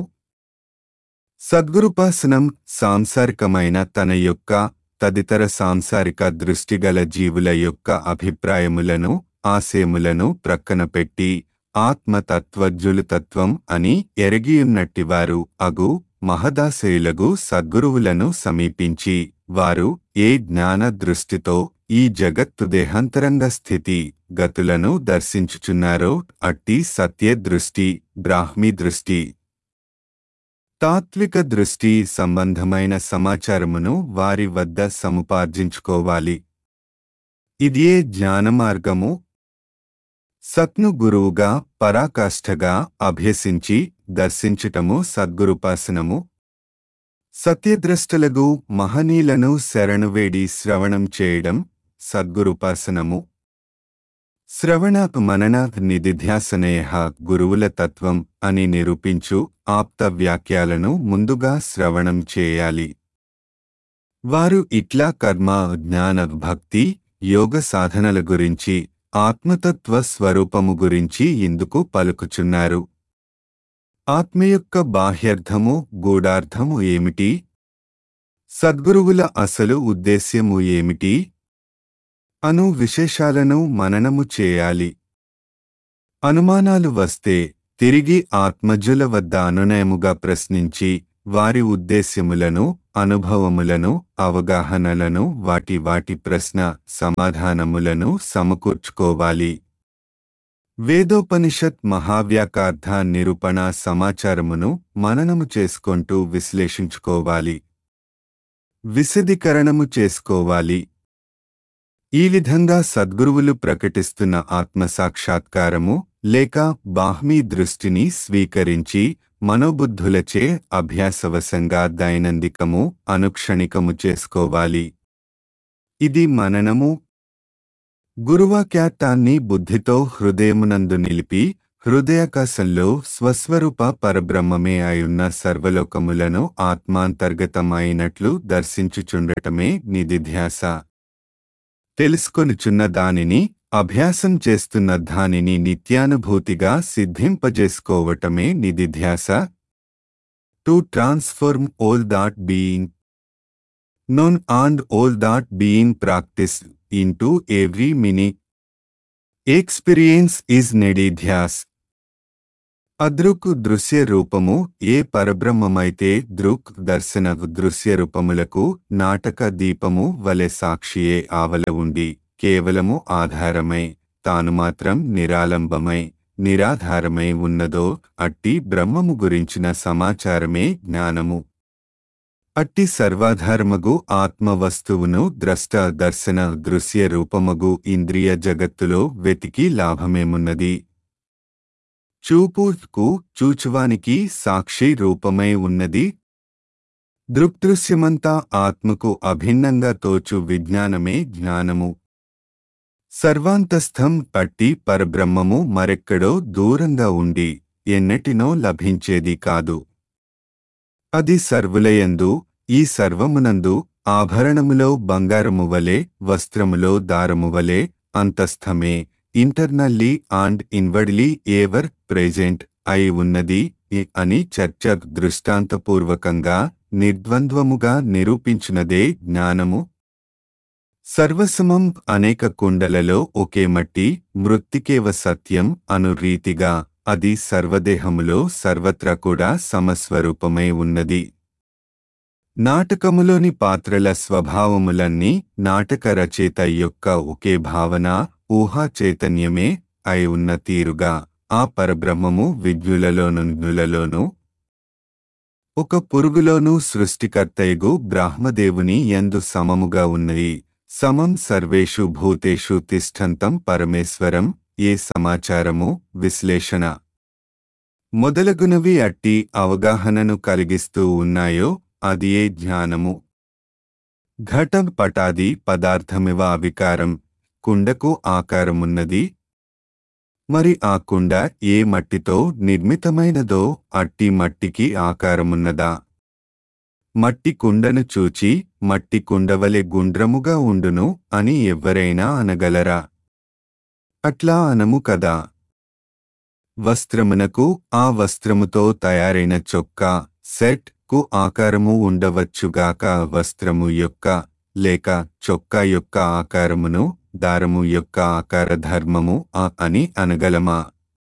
సద్గురుపాసనం సాంసారికమైన తన యొక్క తదితర సాంసారిక దృష్టిగల జీవుల యొక్క అభిప్రాయములను, ఆశయములను ప్రక్కన పెట్టి ఆత్మతత్వజ్జులు తత్వం అని ఎరిగియున్నట్టివారు అగు మహదాశయులగు సద్గురువులను సమీపించి వారు ఏ జ్ఞాన దృష్టితో ఈ జగత్తు దేహాంతరంగ స్థితి గతులను దర్శించుచున్నారో అట్టి సత్య దృష్టి, బ్రాహ్మీ దృష్టి, తాత్విక దృష్టి సంబంధమైన సమాచారమును వారి వద్ద సముపార్జించుకోవాలి. ఇదియే జ్ఞానమార్గము. సత్ను గురువుగా పరాకాష్ఠగా అభ్యసించి దర్శించుటము సద్గురుపాసనము. సత్యద్రష్టలగు మహనీయులను శరణువేడి శ్రవణం చేయడం సద్గురుపాసనము. శ్రవణ మనన నిదిధ్యాసనేయ గురువుల తత్వం అని నిరూపించు ఆప్త వ్యాఖ్యాలను ముందుగా శ్రవణం చేయాలి. వారు ఇట్లా కర్మ, జ్ఞాన, భక్తి, యోగ సాధనల గురించి, ఆత్మతత్వ స్వరూపము గురించి ఇందుకు పలుకుచున్నారు. ఆత్మ యొక్క బాహ్యర్థము, గూఢార్థము ఏమిటి? సద్గురువుల అసలు ఉద్దేశ్యము ఏమిటి? అను విశేషాలను మననము చేయాలి. అనుమానాలు వస్తే తిరిగి ఆత్మజుల వద్ద అనునయముగా ప్రశ్నించి వారి ఉద్దేశ్యములను, అనుభవములను, అవగాహనలను, వాటి వాటి ప్రశ్న సమాధానములను సమకూర్చుకోవాలి. వేదోపనిషత్ మహావ్యాకార్థ నిరూపణ సమాచారమును మననము చేసుకొంటూ విశ్లేషించుకోవాలి, విశదీకరణము చేసుకోవాలి. ఈ విధంగా సద్గురువులు ప్రకటిస్తున్న ఆత్మసాక్షాత్కారము లేక బాహ్మీ దృష్టిని స్వీకరించి మనోబుద్ధులచే అభ్యాసవశంగా దైనందికము, అనుక్షణికము చేసుకోవాలి. ఇది మననము. గురువాక్యార్థాన్ని బుద్ధితో హృదయమునందు నిలిపి హృదయాకాశంలో స్వస్వరూప పరబ్రహ్మమే అయున్న సర్వలోకములను ఆత్మాంతర్గతమైనట్లు దర్శించుచుండటమే నిదిధ్యాస. తెలుసుకొనుచున్న దానిని, అభ్యాసం చేస్తున్న దానిని నిత్యానుభూతిగా సిద్ధింపజేసుకోవటమే నిదిధ్యాస. To transform all that being known and all that being practiced into every mini experience is nididhyas. అదృక్ దృశ్య రూపము ఏ పరబ్రహ్మమైతే దృక్ దర్శన దృశ్య రూపములకు నాటక దీపము వలె సాక్షియే ఆవల ఉండి కేవలము ఆధారమై తాను మాత్రం నిరాలంబమై నిరాధారమై ఉన్నదో అట్టి బ్రహ్మము గురించిన సమాచారమే జ్ఞానము. అట్టి సర్వాధారమగు ఆత్మవస్తువును ద్రష్ట దర్శన దృశ్య రూపమగు ఇంద్రియ జగత్తులో వెతికి లాభమేమున్నది? చూపుకు చూచువానికి సాక్షి రూపమై ఉన్నది. దృక్దృశ్యమంతా ఆత్మకు అభిన్నంగా తోచు విజ్ఞానమే జ్ఞానము. సర్వాంతస్థం పట్టి పరబ్రహ్మము మరెక్కడో దూరంగా ఉండి ఎన్నటినో లభించేది కాదు. అది సర్వులయందు, ఈ సర్వమునందు, ఆభరణములో బంగారము వలె, వస్త్రములో దారము వలె అంతస్థమే, internally and inwardly ever present అయి ఉన్నది అని చర్చ దృష్టాంతపూర్వకంగా నిర్ద్వంద్వముగా నిరూపించునదే జ్ఞానము. సర్వసమం అనేక కుండలలో ఒకే మట్టి, మృత్తికేవ సత్యం అను రీతిగా అది సర్వదేహములో సర్వత్రా కూడా సమస్వరూపమై ఉన్నది. నాటకములోని పాత్రల స్వభావములన్నీ నాటక రచయిత యొక్క ఒకే భావన, ఊహా చైతన్యమే అయి ఉన్న తీరుగా ఆ పరబ్రహ్మము విజ్ఞులలోను ఒక పురుగులోనూ సృష్టికర్తయగు బ్రాహ్మదేవుని యందు సమముగా ఉన్నది. సమం సర్వేషు భూతేషు తిష్టంతం పరమేశ్వరం ఏ సమాచారము, విశ్లేషణ మొదలగునవి అట్టి అవగాహనను కలిగిస్తూ ఉన్నాయో అది ఏ జ్ఞానము. ఘటం పటాది పదార్థమివ అవికారం, కుండకు ఆకారమున్నది. మరి ఆ కుండ ఏ మట్టితో నిర్మితమైనదో అట్టి మట్టికి ఆకారమున్నదా? మట్టి కుండను చూచి మట్టి కుండవలె గుండ్రముగా ఉండును అని ఎవ్వరైనా అనగలరా? అట్లా అనము కదా. వస్త్రమునకు ఆ వస్త్రముతో తయారైన చొక్కా సెట్ కు ఆకారము ఉండవచ్చుగాక వస్త్రము యొక్క లేక చొక్కా యొక్క ఆకారమును దారము యొక్క ఆకార ధర్మము ఆ అని అనగలమా?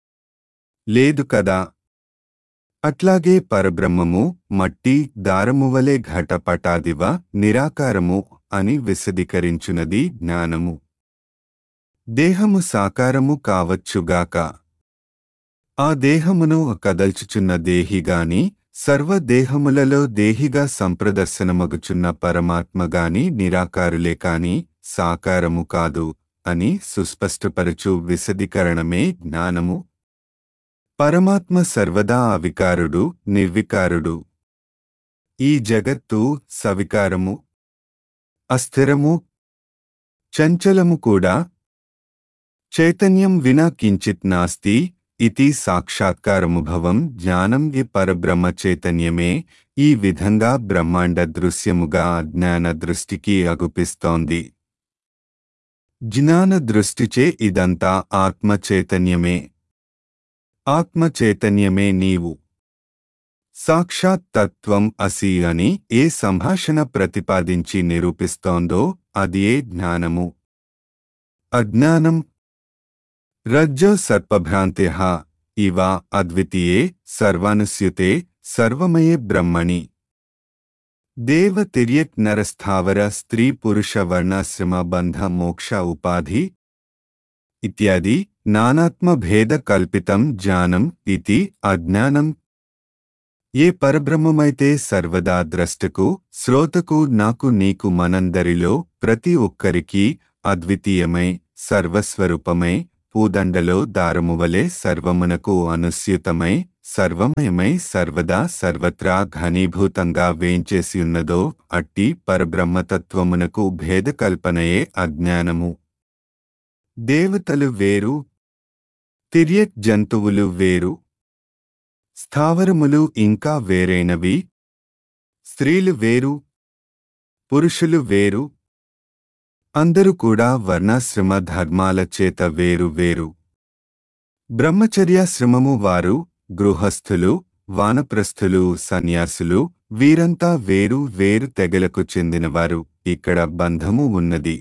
లేదు కదా. అట్లాగే పరబ్రహ్మము మట్టి దారమువలె ఘటపటాదివ నిరాకారము అని విశదీకరించునది జ్ఞానము. దేహము సాకారము కావచ్చుగాక. ఆ దేహమును కదల్చుచున్న దేహిగాని సర్వదేహములలో దేహిగా సంప్రదర్శనమగుచున్న పరమాత్మగాని నిరాకారులే కాని సాకారము కాదు అని సుస్పష్టపరచు విశదీకరణమే జ్ఞానము. పరమాత్మ సర్వదా అవికారుడు, నిర్వికారుడు. ఈ జగత్తు సవికారము, అస్థిరము, చంచలము కూడా. చైతన్యం వినా కించిత్ నాస్తి ఇతి సాక్షాత్కారముభవం జ్ఞానం ఈ పరబ్రహ్మ చైతన్యమే ఈ విధంగా బ్రహ్మాండ దృశ్యముగా అజ్ఞాన దృష్టికి అగుపిస్తోంది. జ్ఞాన దృష్టిచే ఇదంతా ఆత్మ చైతన్యమే. ఆత్మ చైతన్యమే నీవు. సాక్షాత్ తత్వం అసి అని ఏ సంభాషణ ప్రతిపాదించి నిరూపిస్తోందో అదియే జ్ఞానము. అజ్ఞానం రజ్జో సర్పభ్రాంత్యః ఇవ అద్వితీయే సర్వానుస్యుతే సర్వమయే బ్రహ్మణి. దేవ తిర్యక్ నరస్థావర స్త్రీ పురుష వర్ణాశ్రమ బంధ మోక్ష ఉపాధి ఇత్యాది నానాత్మ భేద కల్పితం జ్ఞానం ఇది అజ్ఞానం. ఏ పరబ్రహ్మమైతే సర్వదా ద్రష్టకు శ్రోతకు నాకు నీకు మనందరిలో ప్రతి ఒక్కరికి అద్వితీయమై సర్వస్వరూపమై పూదండలో దారమువలే సర్వమునకు అనుస్యూతమై సర్వమయమై సర్వదా సర్వత్రా ఘనీభూతంగా వేంచేసియున్నదో అట్టి పరబ్రహ్మతత్వమునకు భేదకల్పనయే అజ్ఞానము. దేవతలు వేరు, తిర్యక్ జంతువులు వేరు, స్థావరములు ఇంకా వేరైనవి, స్త్రీలు వేరు, పురుషులు వేరు, అందరూ కూడా వర్ణాశ్రమ ధర్మాల చేత వేరు వేరు. బ్రహ్మచర్యాశ్రమము వారు, గృహస్థులు, వానప్రస్థులు, సన్యాసులు వీరంతా వేరు వేరు తెగలకు చెందినవారు. ఇక్కడ బంధము ఉన్నది,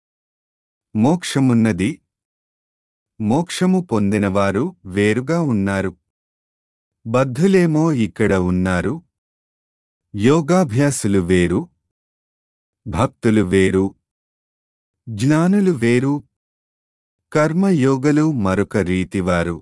మోక్షమున్నది. మోక్షము పొందినవారు వేరుగా ఉన్నారు. బద్ధులేమో ఇక్కడ ఉన్నారు. యోగాభ్యాసులు వేరు, భక్తులు వేరు, జ్ఞానులు వేరు, కర్మయోగులు మరొక రీతివారు.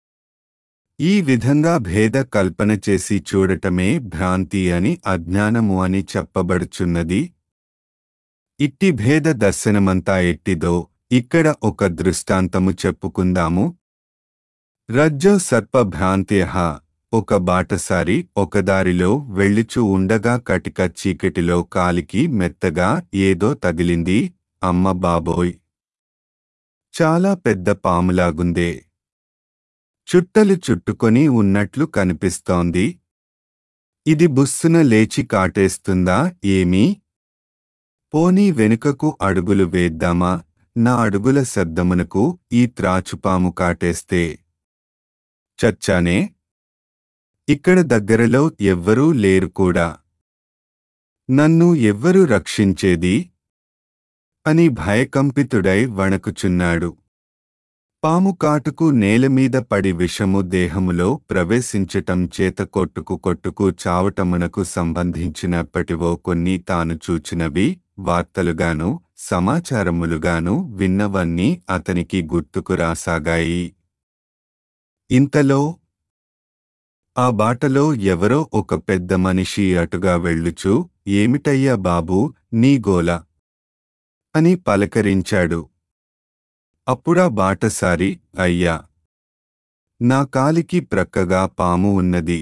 ఈ విధంగా భేద కల్పన చేసి చూడటమే భ్రాంతి అని అజ్ఞానము అని చెప్పబడుచున్నది. ఇట్టి భేద దర్శనమంతా ఎట్టిదో ఇక్కడ ఒక దృష్టాంతము చెప్పుకుందాము. రజ్జో సర్ప భ్రాంత్యః ఒక బాటసారి ఒకదారిలో వెళ్ళుచూ ఉండగా కటిక చీకటిలో కాలికి మెత్తగా ఏదో తగిలింది. అమ్మ బాబోయ్, చాలా పెద్ద పాములాగుందే, చుట్టలు చుట్టుకొని ఉన్నట్లు కనిపిస్తోంది. ఇది బుస్సున లేచి కాటేస్తుందా ఏమీ? పోనీ వెనుకకు అడుగులు వేద్దామా? నా అడుగుల శబ్దమునకు ఈ త్రాచుపాము కాటేస్తే చచ్చానే. ఇక్కడ దగ్గరలో ఎవ్వరూ లేరు కూడా. నన్ను ఎవ్వరు రక్షించేది అని భయకంపితుడై వణకుచున్నాడు. పాము కాటుకు నేలమీద పడి విషము దేహములో ప్రవేశించటం చేత కొట్టుకు కొట్టుకు చావటమునకు సంబంధించినప్పటివో కొన్ని తాను చూచినవి వార్తలుగాను సమాచారములుగాను విన్నవన్నీ అతనికి గుర్తుకు రాసాగాయి. ఇంతలో ఆ బాటలో ఎవరో ఒక పెద్ద మనిషి అటుగా వెళ్ళుచూ ఏమిటయ్యా బాబూ నీ గోల అని పలకరించాడు. అప్పుడా బాటసారి, అయ్యా, నా కాలికి ప్రక్కగా పాము ఉన్నది,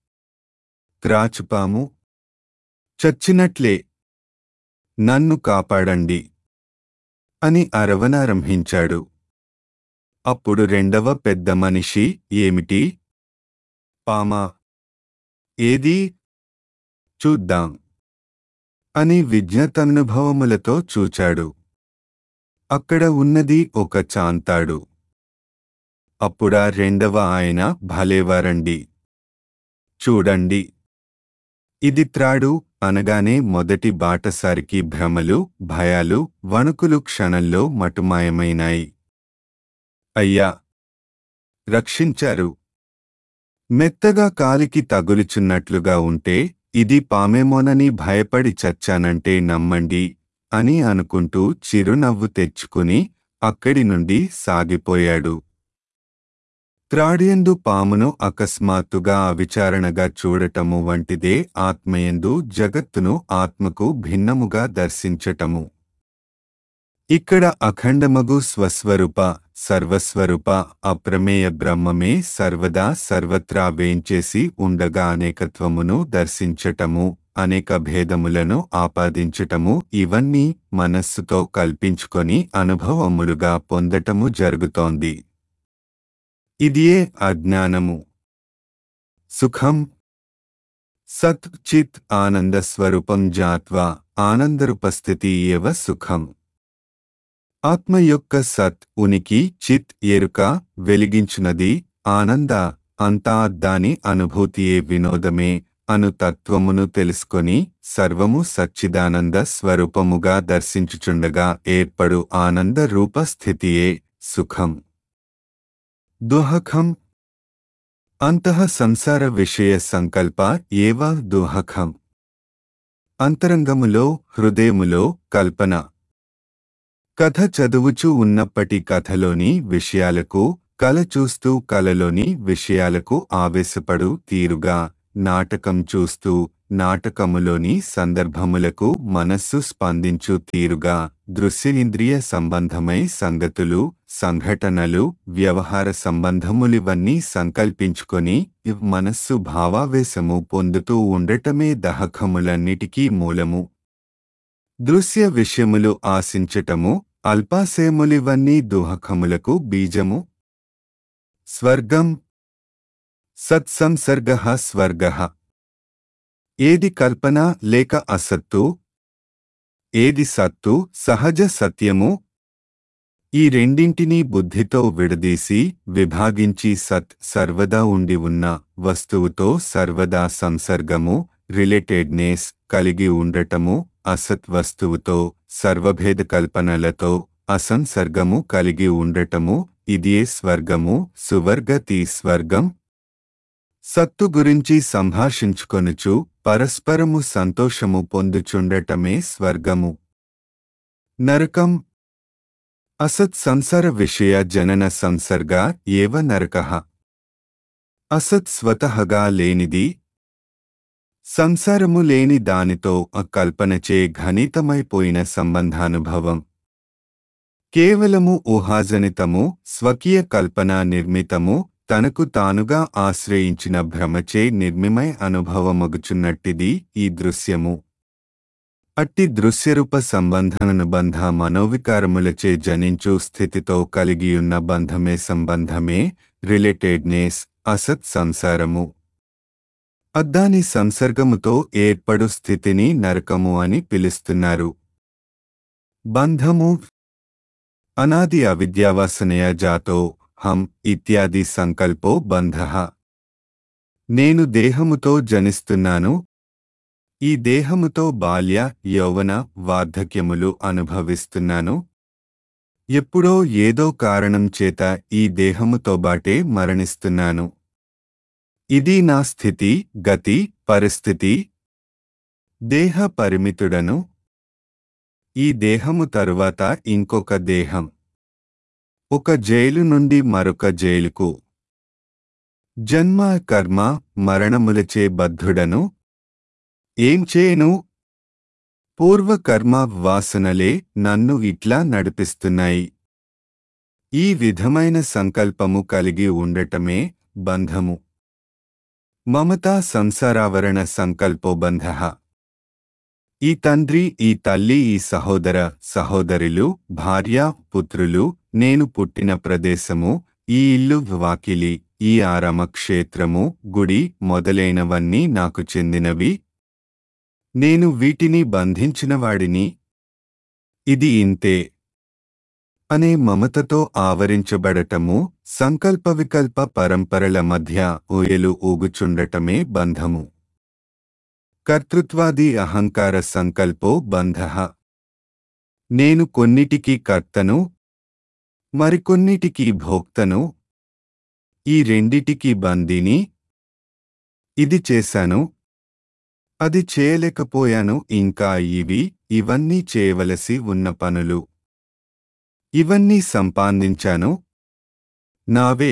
త్రాచుపాము, చచ్చినట్లే, నన్ను కాపాడండి అని అరవనారంభించాడు. అప్పుడు రెండవ పెద్ద మనిషి, ఏమిటి, పామా? ఏదీ? చూద్దాం అని విజ్ఞతనుభవములతో చూచాడు. అక్కడ ఉన్నది ఒక చాంతాడు. అప్పుడా రెండవ ఆయన, భలేవారండి, చూడండి, ఇది త్రాడు అనగానే మొదటి బాటసారికి భ్రమలు, భయాలు, వణుకులు క్షణంలో మటుమాయమైనాయి. అయ్యా, రక్షించారు. మెత్తగా కాలికి తగులుచున్నట్లుగా ఉంటే ఇది పామేమోనని భయపడి చచ్చానంటే నమ్మండి అని అనుకుంటూ చిరునవ్వు తెచ్చుకుని అక్కడి నుండి సాగిపోయాడు. త్రాడియందు పామును అకస్మాత్తుగా అవిచారణగా చూడటము వంటిదే ఆత్మయందు జగత్తును ఆత్మకు భిన్నముగా దర్శించటము. ఇక్కడ అఖండమగు స్వస్వరూప, సర్వస్వరూప, అప్రమేయ బ్రహ్మమే సర్వదా సర్వత్రా వేంచేసి ఉండగా అనేకత్వమును దర్శించటము, అనేక భేదములను ఆపాదించటము, ఇవన్నీ మనస్సుతో కల్పించుకొని అనుభవములుగా పొందటము జరుగుతోంది. ఇదియే అజ్ఞానము. సుఖం సత్ చిత్ ఆనంద స్వరూపం జాత్వా ఆనందరూపస్థితి ఏవ సుఖం. ఆత్మ యొక్క సత్ ఉనికి, చిత్ ఎరుక, వెలిగించునది, ఆనంద అంతా దాని అనుభూతియే వినోదమే అను తత్వమును తెలుసుకొని సర్వము సచ్చిదానంద స్వరూపముగా దర్శించుచుండగా ఏర్పడు ఆనంద రూప స్థితియే సుఖం. దుఃఖం అంతః సంసార విషయ సంకల్ప ఏవ దుఃఖం. అంతరంగములో, హృదయములో కల్పన. కథ చదువుచూ ఉన్నప్పటి కథలోని విషయాలకు, కల చూస్తూ కలలోని విషయాలకు ఆవేశపడు తీరుగా, నాటకం చూస్తూ నాటకములోని సందర్భములకు మనస్సు స్పందించు తీరుగా, దృశ్యేంద్రియ సంబంధమై సంగతులు, సంఘటనలు, వ్యవహార సంబంధములివన్నీ సంకల్పించుకొని మనస్సు భావావేశము పొందుతూ ఉండటమే దహకములన్నిటికీ మూలము. దృశ్య విషయములు ఆశించటము, అల్పాశయములివన్నీ దుఃఖములకు బీజము. స్వర్గం సత్సంసర్గః స్వర్గః. ఏది కల్పన లేక అసత్తు, ఏది సత్తు సహజ సత్యము, ఈ రెండింటినీ బుద్ధితో విడదీసి విభాగించి సత్ సర్వదా ఉండి ఉన్న వస్తువుతో సర్వదా సంసర్గము, రిలేటెడ్నెస్ కలిగి ఉండటము, అసత్ వస్తువుతో సర్వభేద కల్పనలతో అసంసర్గము కలిగి ఉండటము, ఇదియే స్వర్గము, సువర్గతి స్వర్గం. సత్తు గురించి సంభాషించుకొనుచు పరస్పరము సంతోషము పొందుచుండటమే స్వర్గము. నరకం అసత్ సంసార విషయ జనన సంసర్గ ఏవ నరకః. అసత్ స్వతహగా లేనిది, సంసారము లేని దానితో కల్పనచే ఘనితమైపోయిన సంబంధానుభవం. కేవలము ఊహాజనితము, స్వకీయ కల్పన నిర్మితము, తనకు తానుగా ఆశ్రయించిన భ్రమచే నిర్మిమై అనుభవమగుచున్నట్టిది ఈ దృశ్యము. అట్టి దృశ్యరూప సంబంధనుబంధ మనోవికారములచే జనించు స్థితితో కలిగియున్న బంధమే సంబంధమే, రిలేటెడ్నెస్, అసత్ సంసారము. అద్దాని సంసర్గముతో ఏర్పడు స్థితిని నరకము అని పిలుస్తున్నారు. బంధము అనాది అవిద్యావాసనయ జాతో హం ఇత్యాది సంకల్పో బంధః. నేను దేహముతో జనిస్తున్నాను, ఈ దేహముతో బాల్య, యౌవన, వార్ధక్యములు అనుభవిస్తున్నాను. ఎప్పుడో ఏదో కారణం చేత ఈ దేహముతోబాటే మరణిస్తున్నాను. ఇది నా స్థితి, గతి, పరిస్థితి. దేహ పరిమితుడను. ఈ దేహము తరువాత ఇంకొక దేహం. ఒక జైలు నుండి మరొక జైలుకు. జన్మ, కర్మ, మరణములచే బద్ధుడను. ఏం చేయను? పూర్వకర్మ వాసనలే నన్ను ఇట్లా నడిపిస్తున్నాయి. ఈ విధమైన సంకల్పము కలిగి ఉండటమే బంధము. మమతా సంసారావరణ సంకల్పోబంధః. ఈ తండ్రి, ఈ తల్లి, ఈ సహోదర సహోదరులు, భార్య, పుత్రులు, నేను పుట్టిన ప్రదేశము, ఈ ఇల్లు, వాకిలి, ఈ ఆరామ క్షేత్రము, గుడి మొదలైనవన్నీ నాకు చెందినవి. నేను వీటిని బంధించినవాడిని, ఇది ఇంతే అనే మమతతో ఆవరించబడటము, సంకల్ప వికల్ప పరంపరల మధ్య ఊయలు ఊగుచుండటమే బంధము. కర్తృత్వాది అహంకార సంకల్పో బంధః. నేను కొన్నిటికి కర్తను, మరికొన్నిటికి భోక్తను, ఈ రెండిటికి బందీని. ఇది చేశాను, అది చేయలేకపోయాను, ఇంకా ఇవి, ఇవన్నీ చేయవలసి ఉన్న పనులు. ఇవన్నీ సంపాదించాను, నావే.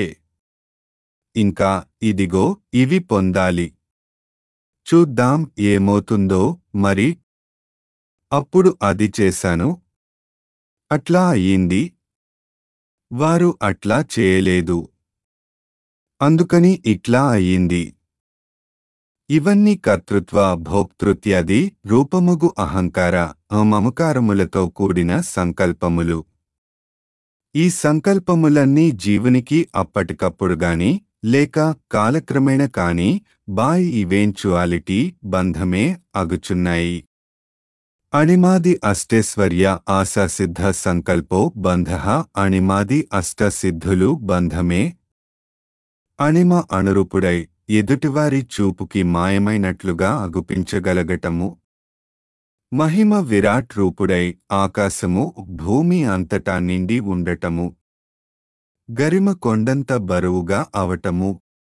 ఇంకా ఇదిగో ఇవి పొందాలి. చూద్దాం ఏమవుతుందో మరి. అప్పుడు అది చేశాను, అట్లా అయ్యింది. వారు అట్లా చేయలేదు, అందుకని ఇట్లా అయ్యింది. ఇవన్నీ కర్తృత్వ భోక్తృత్యాది రూపముగు అహంకార మమకారములతో కూడిన సంకల్పములు. ఈ సంకల్పములన్నీ జీవునికి అప్పటికప్పుడుగాని లేక కాలక్రమేణ కాని బై ఈవెంచువాలిటీ బంధమే అగుచున్నాయి. అణిమాది అష్టైశ్వర్య ఆశాసిద్ధ సంకల్పో బంధః. అణిమాది అష్టసిద్ధులు బంధమే. అణిమ అణురూపుడై ఎదుటివారి చూపుకి మాయమైనట్లుగా అగుపించగలగటము. మహిమ విరాట్ రూపుడై ఆకాశము భూమి అంతటా నిండి ఉండటము. గరిమ కొండంత బరువుగా అవటము.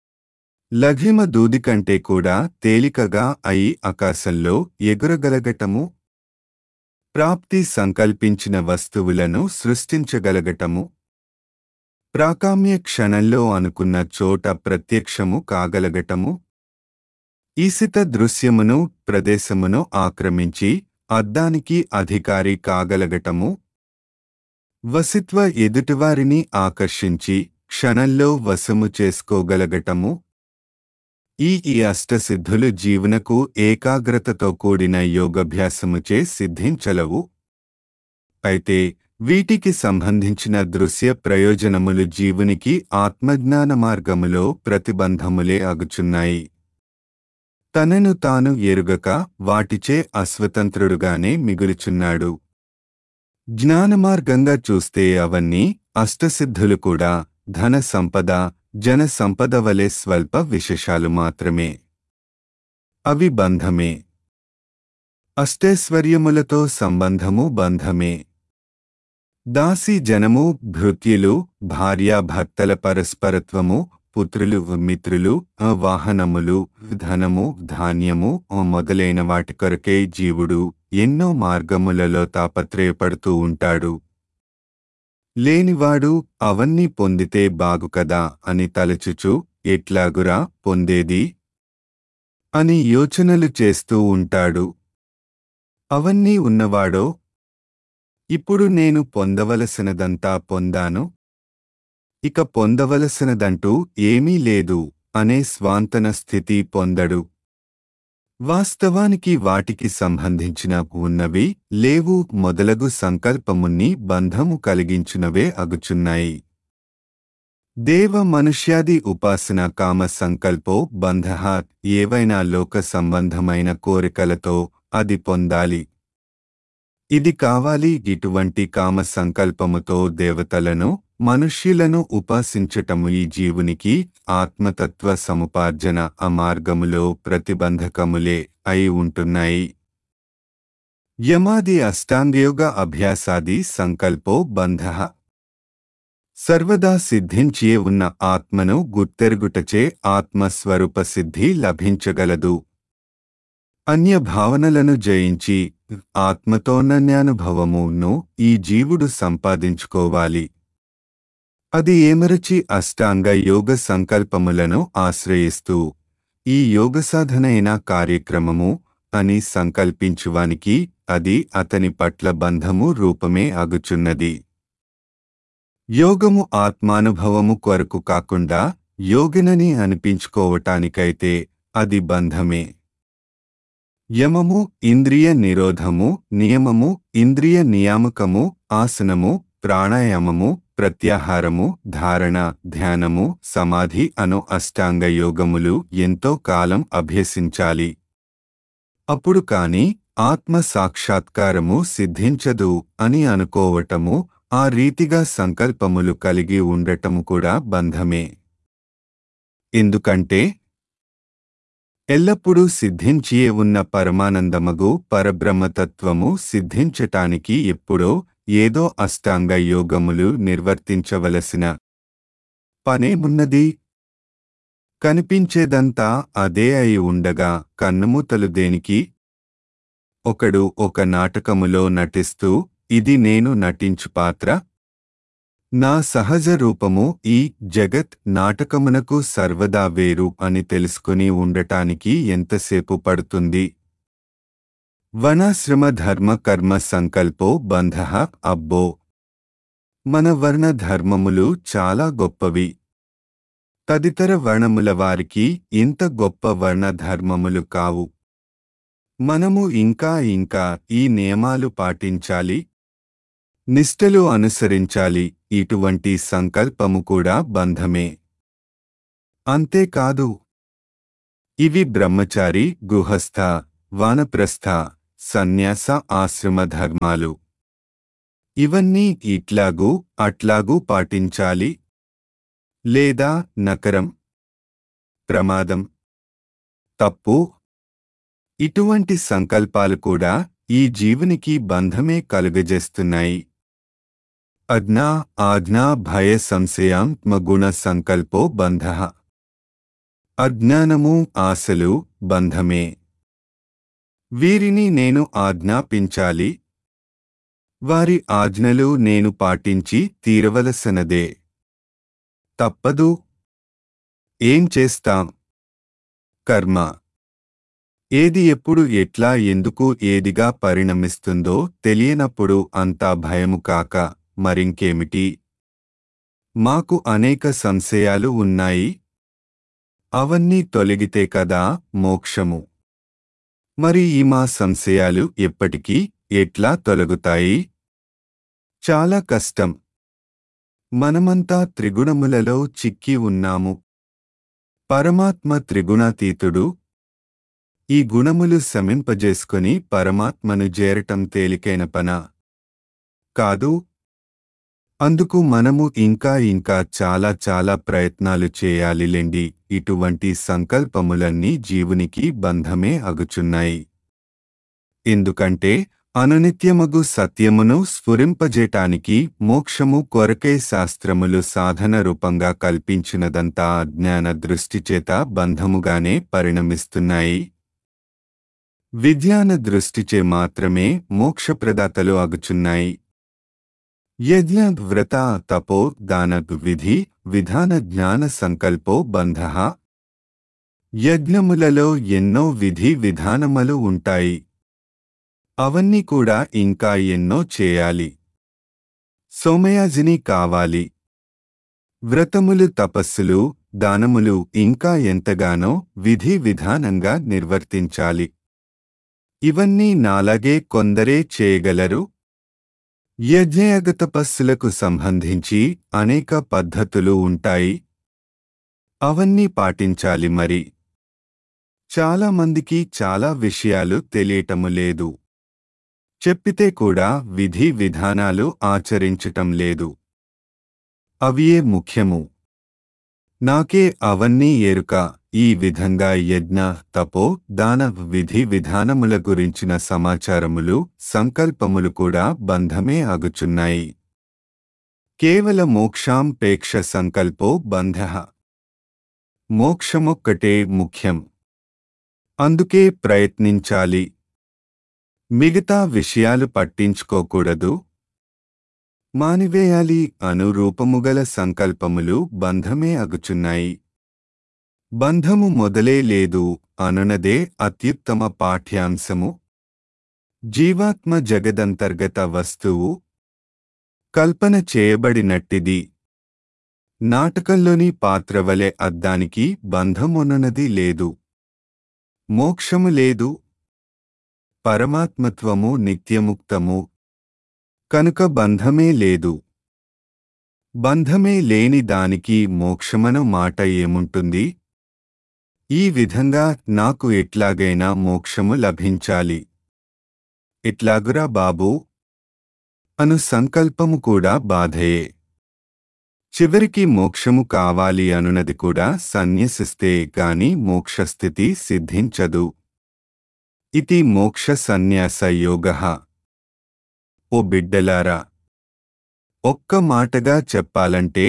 లఘిమ దూది కంటే కూడా తేలికగా అయి ఆకాశంలో ఎగురగలగటము. ప్రాప్తి సంకల్పించిన వస్తువులను సృష్టించగలగటము. ప్రాకామ్య క్షణంలో అనుకున్న చోట ప్రత్యక్షము కాగలగటము. ఈసిత దృశ్యమును ప్రదేశమును ఆక్రమించి అద్దానికి అధికారి కాగలగటము. వసిత్వ ఎదుటివారిని ఆకర్షించి క్షణంలో వశము చేసుకోగలగటము. ఈ ఈ అష్టసిద్ధులు జీవునకు ఏకాగ్రతతో కూడిన యోగభ్యాసముచే సిద్ధించలవు. అయితే వీటికి సంబంధించిన దృశ్య ప్రయోజనములు జీవునికి ఆత్మజ్ఞాన మార్గములో ప్రతిబంధములే అగుచున్నాయి. తనను తాను ఎరుగక వాటిచే అస్వతంత్రుడుగానే మిగులుచున్నాడు. జ్ఞానమార్గంగా చూస్తే అవన్నీ అష్టసిద్ధులు కూడా ధన సంపద జన సంపద వలె స్వల్ప విశేషాలు మాత్రమే. అవి బంధమే. అష్టైశ్వర్యములతో సంబంధము బంధమే. దాసి జనము భృత్యులు భార్యాభర్తల పరస్పరత్వము పుత్రులు మిత్రులు వాహనములు ధనము ధాన్యము మొదలైన వాటి కొరకే జీవుడు ఎన్నో మార్గములలో తాపత్రయపడుతూ ఉంటాడు. లేనివాడు అవన్నీ పొందితే బాగుకదా అని తలచుచు ఎట్లాగురా పొందేది అని యోచనలు చేస్తూ ఉంటాడు. అవన్నీ ఉన్నవాడో ఇప్పుడు నేను పొందవలసినదంతా పొందాను, ఇక పొందవలసినదంటూ ఏమీ లేదు అనే స్వాంతన స్థితి పొందడు. వాస్తవానికి వాటికి సంబంధించిన ఉన్నవి లేవు మొదలగు సంకల్పమున్ని బంధము కలిగించునవే అగుచున్నాయి. దేవ మనుష్యాది ఉపాసన కామ సంకల్పో బంధః. ఏవైనా లోక సంబంధమైన కోరికలతో అది పొందాలి, ఇది కావాలి, ఇటువంటి కామ సంకల్పముతో దేవతలను మనుష్యులను ఉపాసించటము ఈ జీవునికి ఆత్మతత్వ సముపార్జన అమార్గములో ప్రతిబంధకములే అయి ఉంటున్నాయి. యమాది అష్టాంగయోగ అభ్యాసాది సంకల్పో బంధః. సర్వదా సిద్ధించే ఉన్న ఆత్మను గుర్తెరుగుటచే ఆత్మస్వరూప సిద్ధి లభించగలదు. అన్య భావనలను జయించి ఆత్మతోనన్యానుభవమును ఈ జీవుడు సంపాదించుకోవాలి. అది ఏమరచి అష్టాంగ యోగ సంకల్పములను ఆశ్రయిస్తూ ఈ యోగసాధనైన కార్యక్రమము అని సంకల్పించువానికి అది అతని పట్ల బంధము రూపమే అగుచున్నది. యోగము ఆత్మానుభవము కొరకు కాకుండా యోగినని అనిపించుకోవటానికైతే అది బంధమే. యమము ఇంద్రియ నిరోధము, నియమము ఇంద్రియ నియామకము, ఆసనము ప్రాణాయామము ప్రత్యాహారము ధారణ ధ్యానము సమాధి అను అష్టాంగ యోగములు ఎంతో కాలం అభ్యసించాలి. అప్పుడు కాని ఆత్మ సాక్షాత్కారము సిద్ధించదు అని అనుకోవటము, ఆ రీతిగా సంకల్పములు కలిగి ఉండటము కూడా బంధమే. ఎందుకంటే ఎల్లప్పుడూ సిద్ధించియే ఉన్న పరమానందమగు పరబ్రహ్మతత్వము సిద్ధించటానికి ఎప్పుడో ఏదో అష్టాంగ యోగములు నిర్వర్తించవలసిన పనేమున్నది? కనిపించేదంతా అదే అయి ఉండగా కన్నుమూతలు దేనికి? ఒకడు ఒక నాటకములో నటిస్తూ, ఇది నేను నటించు పాత్ర, నా సహజ రూపము ఈ జగత్ నాటకమునకు సర్వదా వేరు అని తెలుసుకుని ఉండటానికి ఎంతసేపు పడుతుంది? వనాశ్రమ ధర్మ కర్మ సంకల్పో బంధః. అబ్బో, మన వర్ణ ధర్మములు చాలా గొప్పవి. తదితర వర్ణముల వారికి ఇంత గొప్ప వర్ణ ధర్మములు కావు. మనము ఇంకా ఇంకా ఈ నియమాలు పాటించాలి, నిష్టలు అనుసరించాలి. ఇటువంటి సంకల్పము కూడా బంధమే. అంతేకాదు, ఇవి బ్రహ్మచారి, గృహస్థ, వానప్రస్థ, సన్యాస ఆశ్రమ ధర్మాలు. ఇవన్నీ ఇట్లాగూ అట్లాగూ పాటించాలి. లేదా నకరం, ప్రమాదం, తప్పు. ఇటువంటి సంకల్పాలు కూడా ఈ జీవునికి బంధమే కలుగజేస్తున్నాయి. అజ్ఞా ఆజ్ఞా భయ సంశయాత్మగుణ సంకల్పో బంధః. అజ్ఞానము, ఆశలు బంధమే. వీరిని నేను ఆజ్ఞాపించాలి, వారి ఆజ్ఞలు నేను పాటించి తీరవలసినదే. తప్పదు. ఏం చేస్తాం? కర్మ. ఏది ఎప్పుడు ఎట్లా ఎందుకు ఏదిగా పరిణమిస్తుందో తెలియనప్పుడు అంతా భయము కాక మరింకేమిటి? మాకు అనేక సంశయాలు ఉన్నాయి. అవన్నీ తొలగితే కదా మోక్షము. మరి ఈ మా సంశయాలు ఎప్పటికీ ఎట్లా తొలగుతాయి? చాలా కష్టం. మనమంతా త్రిగుణములలో చిక్కి ఉన్నాము. పరమాత్మ త్రిగుణాతీతుడు. ఈ గుణములు శమింపజేసుకొని పరమాత్మను చేరటం తేలికైన పనా? కాదు. అందుకు మనము ఇంకా ఇంకా చాలా చాలా ప్రయత్నాలు చేయాలిలెండి. ఇటువంటి సంకల్పములన్నీ జీవునికి బంధమే అగుచున్నాయి. ఎందుకంటే అనునిత్యమగు సత్యమును స్ఫురింపజేటానికి మోక్షము కొరకై శాస్త్రములు సాధన రూపంగా కల్పించినదంతా అజ్ఞాన దృష్టిచేత బంధముగానే పరిణమిస్తున్నాయి. విజ్ఞాన దృష్టిచే మాత్రమే మోక్షప్రదాతలు అగుచున్నాయి. యజ్ఞ వ్రత తపో దాన విధి విధాన జ్ఞాన సంకల్పో బంధః. యజ్ఞములలో ఎన్నో విధి విధానములు ఉంటాయి. అవన్నీ కూడా ఇంకా ఎన్నో చేయాలి. సోమయాజిని కావాలి. వ్రతములు, తపస్సులు, దానములు ఇంకా ఎంతగానో విధి విధానంగా నిర్వర్తించాలి. ఇవన్నీ నాలాగే కొందరే చేయగలరు. యజ్ఞయాగ తపస్సులకు సంబంధించి అనేక పద్ధతులు ఉంటాయి. అవన్నీ పాటించాలి. మరి చాలా మందికి చాలా విషయాలు తెలియటము లేదు. చెప్పితే కూడా విధి విధానాలు ఆచరించటం లేదు. అవియే ముఖ్యము. నాకే అవన్నీ ఎరుక. ఈ విధంగా యజ్ఞ, తపో, దాన విధి విధానముల గురించిన సమాచారములు, సంకల్పములు కూడా బంధమే అగుచున్నాయి. కేవల మోక్షాంపేక్ష సంకల్పో బంధః. మోక్షమొక్కటే ముఖ్యం. అందుకే ప్రయత్నించాలి. మిగతా విషయాలు పట్టించుకోకూడదు. మానివేయాలి. అనురూపముగల సంకల్పములు బంధమే అగుచున్నాయి. బంధము మొదలే లేదు అనునదే అత్యుత్తమ పాఠ్యాంశము. జీవాత్మ జగదంతర్గత వస్తువు. కల్పన చేయబడినట్టిది. నాటకంలోని పాత్రవలె అద్దానికి బంధమునున్నది లేదు. మోక్షము లేదు. పరమాత్మత్వము నిత్యముక్తము. కనుక బంధమే లేదు. బంధమే లేని దానికి మోక్షమను మాట ఏముంటుంది? ఈ విధంగా నాకు ఎట్లాగైనా మోక్షము లభించాలి. ఎట్లాగురా బాబూ అను సంకల్పము కూడా బాధయే. చివరికి మోక్షము కావాలి అనునది కూడా సన్యసిస్తే గాని మోక్షస్థితి సిద్ధించదు. ఇతి మోక్ష సన్యాస యోగః. ఓ బిడ్డలారా, ఒక్క మాటగా చెప్పాలంటే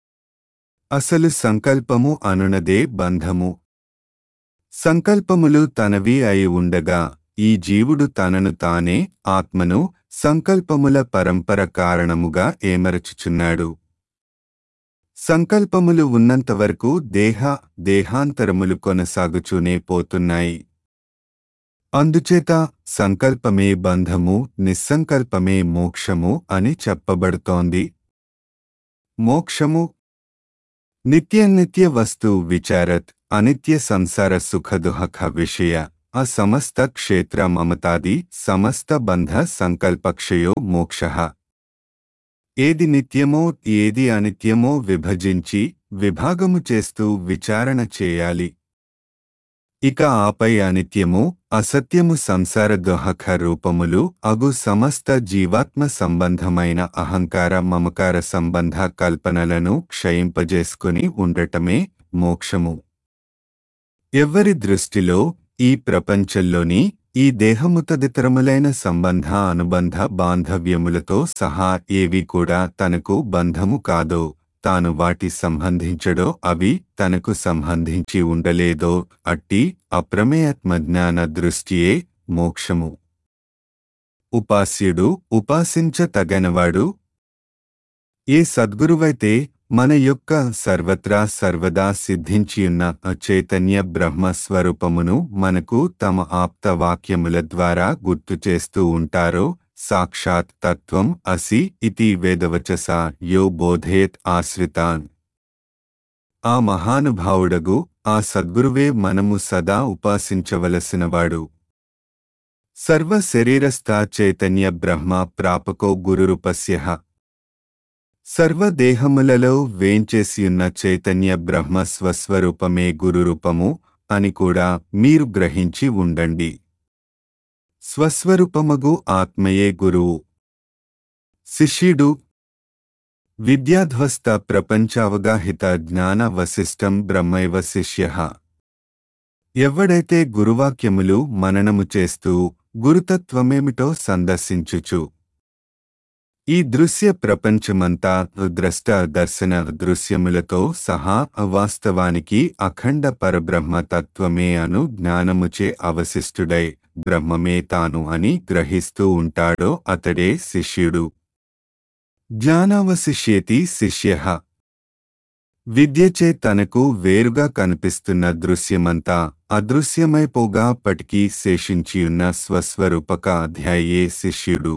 అసలు సంకల్పము అనునదే బంధము. సంకల్పములు తనవి అయి ఉండగా ఈ జీవుడు తనను తానే ఆత్మను సంకల్పముల పరంపర కారణముగా ఏమరచుచున్నాడు. సంకల్పములు ఉన్నంతవరకు దేహ దేహాంతరములు కొనసాగుచూనే పోతున్నాయి. అందుచేత సంకల్పమే బంధము, నిస్సంకల్పమే మోక్షము అని చెప్పబడుతోంది. మోక్షము నిత్యనిత్య వస్తు విచారత్ అనిత్య సంసార సుఖదుఃఖ విషయ అసమస్త క్షేత్ర మమతాది సమస్త బంధ సంకల్పక్షయో మోక్షః. ఏది నిత్యమో ఏది అనిత్యమో విభజించి విభాగము చేస్తూ విచారణ చేయాలి. ఇక ఆపై అనిత్యము అసత్యము సంసార దుఃఖ రూపములు అగు సమస్త జీవాత్మ సంబంధమైన అహంకార మమకార సంబంధ కల్పనలను క్షయింపజేసుకుని ఉండటమే మోక్షము. ఎవ్వరి దృష్టిలో ఈ ప్రపంచంలోని ఈ దేహము తదితరములైన సంబంధ అనుబంధ బాంధవ్యములతో సహా ఏవి కూడా తనకు బంధము కాదో, తాను వాటి సంబంధించడో, అవి తనకు సంబంధించి ఉండలేదో అట్టి అప్రమేయాత్మజ్ఞాన దృష్టియే మోక్షము. ఉపాస్యుడు ఉపాసించ తగనవాడు. ఏ సద్గురువైతే మన యొక్క సర్వత్రా సర్వదా సిద్ధించియున్న చైతన్య బ్రహ్మస్వరూపమును మనకు తమ ఆప్త వాక్యముల ద్వారా గుర్తు చేస్తూ ఉంటారో, సాక్షాత్ తత్వం అసి ఇతి వేదవచసా యో బోధేత్ ఆశ్రితాన్. ఆ మహానుభావుడగు ఆ సద్గురువే మనము సదా ఉపాసించవలసినవాడు. సర్వ శరీరస్థా చైతన్య బ్రహ్మ ప్రాపకో గురురూపస్యః. సర్వదేహములలో వేంచేసియున్న చైతన్య బ్రహ్మ స్వస్వరూపమే గురురూపము అని కూడా మీరు గ్రహించి ఉండండి. స్వస్వరూపమగు ఆత్మయే గురువు. శిష్యుడు విద్యాధ్వస్త ప్రపంచావగాహిత జ్ఞాన వశిష్టం బ్రహ్మైవ శిష్యః. ఎవ్వడైతే గురువాక్యములు మననము చేస్తూ గురుతత్వమేమిటో సందర్శించుచు ఈ దృశ్య ప్రపంచమంతా ద్రష్ట దర్శన దృశ్యములతో సహా వాస్తవానికి అఖండ పరబ్రహ్మ తత్వమే అను జ్ఞానముచే అవశిష్టుడై బ్రహ్మమే తాను అని గ్రహిస్తూ ఉంటాడో అతడే శిష్యుడు. జ్ఞానావశిష్యేతి శిష్యః. విద్యచే తనకు వేరుగా కనిపిస్తున్న దృశ్యమంతా అదృశ్యమైపోగాప్పటికీ శేషించియున్న స్వస్వరూపక అధ్యాయే శిష్యుడు.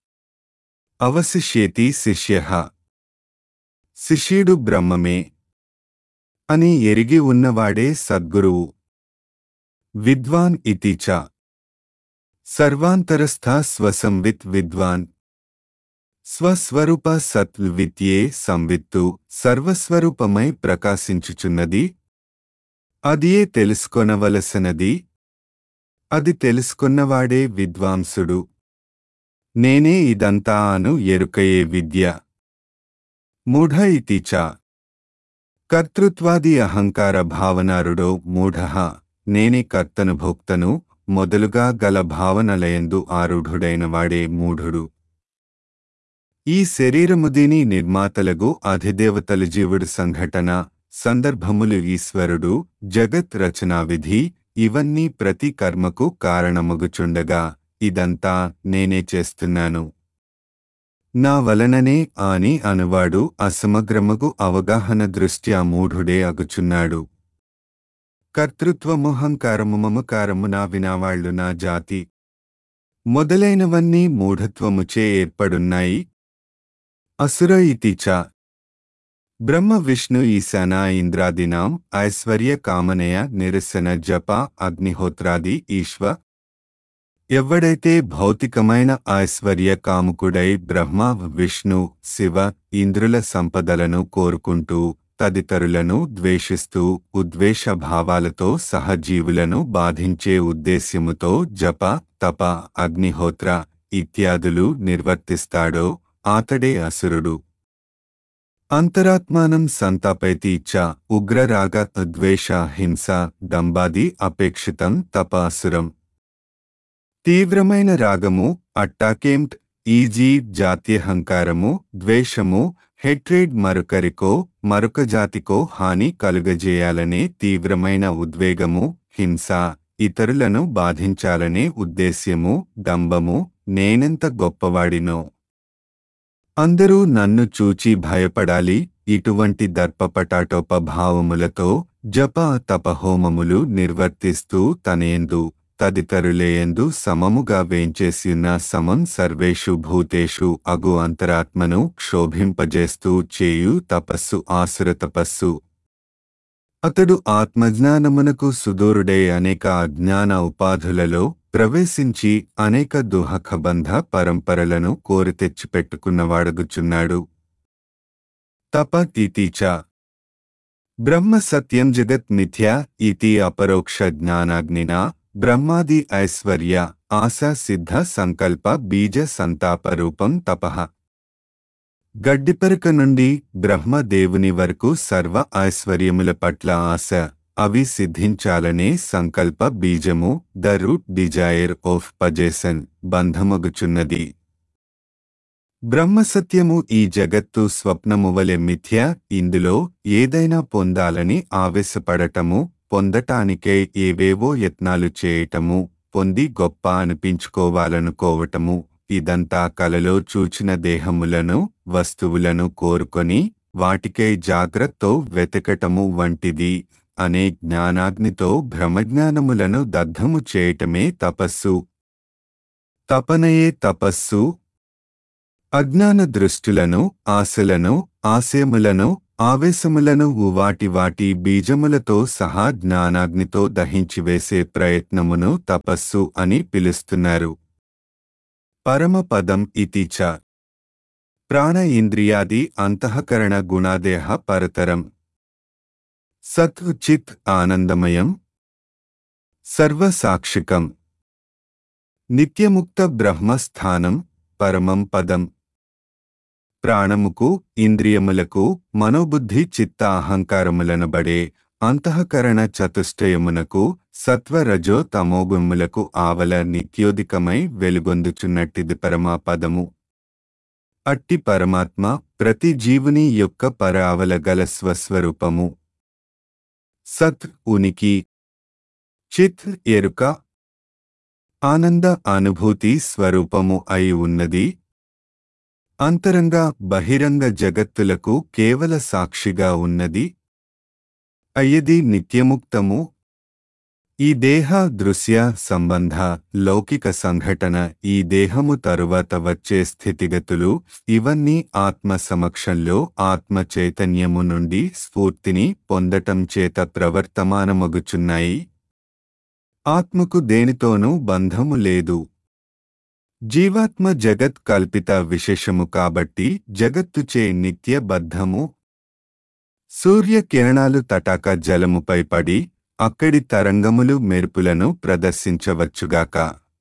అవశిష్యేతి శిష్యః. శిష్యుడు బ్రహ్మమే అని ఎరిగి ఉన్నవాడే సద్గురువు. విద్వాన్ ఇతి చ సర్వాంతరస్థ స్వసంవిత్ విద్వాన్. స్వస్వరూప సత్విత్యే సంవిత్తు సర్వస్వరూపమై ప్రకాశించుచున్నది. అదియే తెలుసుకొనవలసినది. అది తెలుసుకున్నవాడే విద్వాంసుడు. నేనే ఇదంతా అను ఎరుకయే విద్య. మూఢ ఇతి చ కర్తృత్వాది అహంకార భావనారుడో మూఢః. నేనే కర్తను భోక్తను మొదలుగా గల భావనలయందు ఆరుఢుడైనవాడే మూఢుడు. ఈ శరీరము దీని నిర్మాతలగు అధిదేవతలు జీవుడు సంఘటన సందర్భములు ఈశ్వరుడు జగత్ రచనా విధి ఇవన్నీ ప్రతి కర్మకు కారణమగుచుండగా ఇదంతా నేనే చేస్తున్నాను, నా వలననే అని అనువాడు అసమగ్రమగు అవగాహన దృష్ట్యా మూఢుడే అగుచున్నాడు. కర్తృత్వమహంకారము మమకారము నా వినావాళ్లు నా జాతి మొదలైనవన్నీ మూఢత్వముచే ఏర్పడున్నాయి. అసుర ఇతి చ బ్రహ్మ విష్ణు ఈశాన ఇంద్రాదినాం ఐశ్వర్య కామనయ నిరసన జప అగ్నిహోత్రాది ఈశ్వ. ఎవ్వడైతే భౌతికమైన ఐశ్వర్య కాముకుడై బ్రహ్మ విష్ణు శివ ఇంద్రుల సంపదలను కోరుకుంటూ తదితరులను ద్వేషిస్తూ ఉద్వేష భావాలతో సహజీవులను బాధించే ఉద్దేశ్యముతో జప తప అగ్నిహోత్ర ఇత్యాదులు నిర్వర్తిస్తాడో ఆతడే అసురుడు. అంతరాత్మానం సంతాపైతి చ ఉగ్రరాగ ద్వేష హింస దంబాది అపేక్షితం తప అసురం. తీవ్రమైన రాగము అట్టాకేంట్ ఈజీ జాత్యహంకారము ద్వేషము హెట్రేడ్ మరొకరికో మరొక జాతికో హాని కలుగజేయాలనే తీవ్రమైన ఉద్వేగము హింస ఇతరులను బాధించాలనే ఉద్దేశ్యము డంబము నేనెంత గొప్పవాడినో అందరూ నన్ను చూచి భయపడాలి ఇటువంటి దర్పపటాటోప భావములతో జప తపహోమములు నిర్వర్తిస్తూ తనయందు తదితరులేయందు సమముగా వేంచేసిన సమం సర్వేషు భూతేషు అగు అంతరాత్మను క్షోభింపజేస్తూ చేయు తపస్సు ఆసుర తపస్సు. అతడు ఆత్మజ్ఞానమునకు సుదూరుడై అనేక అజ్ఞాన ఉపాధులలో ప్రవేశించి అనేక దుహకబంధ పరంపరలను కోరి తెచ్చిపెట్టుకున్నవాడగుచున్నాడు. తప ఇతిచ బ్రహ్మ సత్యం జగత్ మిథ్యా ఇతి అపరోక్ష జ్ఞానాగ్నినా బ్రహ్మాది ఐశ్వర్య ఆశా సిద్ధ సంకల్ప బీజ సంతాప రూపం తపః. గడ్డిపరక నుండి బ్రహ్మదేవుని వరకు సర్వ ఐశ్వర్యముల పట్ల ఆశ అవి సిద్ధించాలనే సంకల్ప బీజము the root desire of possession బంధమగుచున్నది. బ్రహ్మసత్యము ఈ జగత్తు స్వప్నమువలె మిథ్య. ఇందులో ఏదైనా పొందాలని ఆవేశపడటము పొందటానికే ఏవేవో యత్నాలు చేయటము పొంది గొప్ప అనిపించుకోవాలనుకోవటము ఇదంతా కలలో చూచిన దేహములను వస్తువులను కోరుకొని వాటికై జాగ్రత్తో వెతకటము వంటిది అనే జ్ఞానాగ్నితో భ్రమజ్ఞానములను దగ్ధము చేయటమే తపస్సు. తపనయే తపస్సు. అజ్ఞాన దృష్టులను ఆశలను ఆశయములను ఆవేశములను వాటి వాటి బీజములతో సహా జ్ఞానాగ్నితో దహించివేసే ప్రయత్నమును తపస్సు అని పిలుస్తున్నారు. పరమపదం ఇతి చ ప్రాణ ఇంద్రియాది అంతఃకరణ గుణాదేహ పరతరం సత్ చిత్ ఆనందమయం సర్వసాక్షికం నిత్యముక్త బ్రహ్మస్థానం పరమం పదం. ప్రాణముకు ఇంద్రియములకు మనోబుద్ధి చిత్త అహంకారములనబడే అంతఃకరణ చతుష్టయమునకు సత్వ రజో తమోగుణములకు ఆవల నిత్యోదికమై వెలుగొందుచున్నట్టిది పరమాపదము. అట్టి పరమాత్మ ప్రతి జీవుని యొక్క పర ఆవల గల స్వస్వరూపము. సత్ ఉనికి, చిత్ ఎరుక, ఆనంద అనుభూతి స్వరూపము అయి ఉన్నది. అంతరంగ బహిరంగ జగత్తులకు కేవల సాక్షిగా ఉన్నది. అయ్యది నిత్యముక్తము. ఈ దేహ దృశ్య సంబంధ లౌకిక సంఘటన ఈ దేహము తరువాత వచ్చే స్థితిగతులు ఇవన్నీ ఆత్మ సమక్షంలో ఆత్మ చైతన్యము నుండి స్ఫూర్తిని పొందటం చేత ప్రవర్తమానమగుచున్నాయి. ఆత్మకు దేనితోనూ బంధము లేదు. జీవాత్మ జగత్ కల్పిత విశేషము కాబట్టి జగత్తుచే నిత్య బద్ధము. సూర్య కిరణాలు తటాక జలముపై పడి అక్కడి తరంగములు మెరుపులను ప్రదర్శించవచ్చుగాక.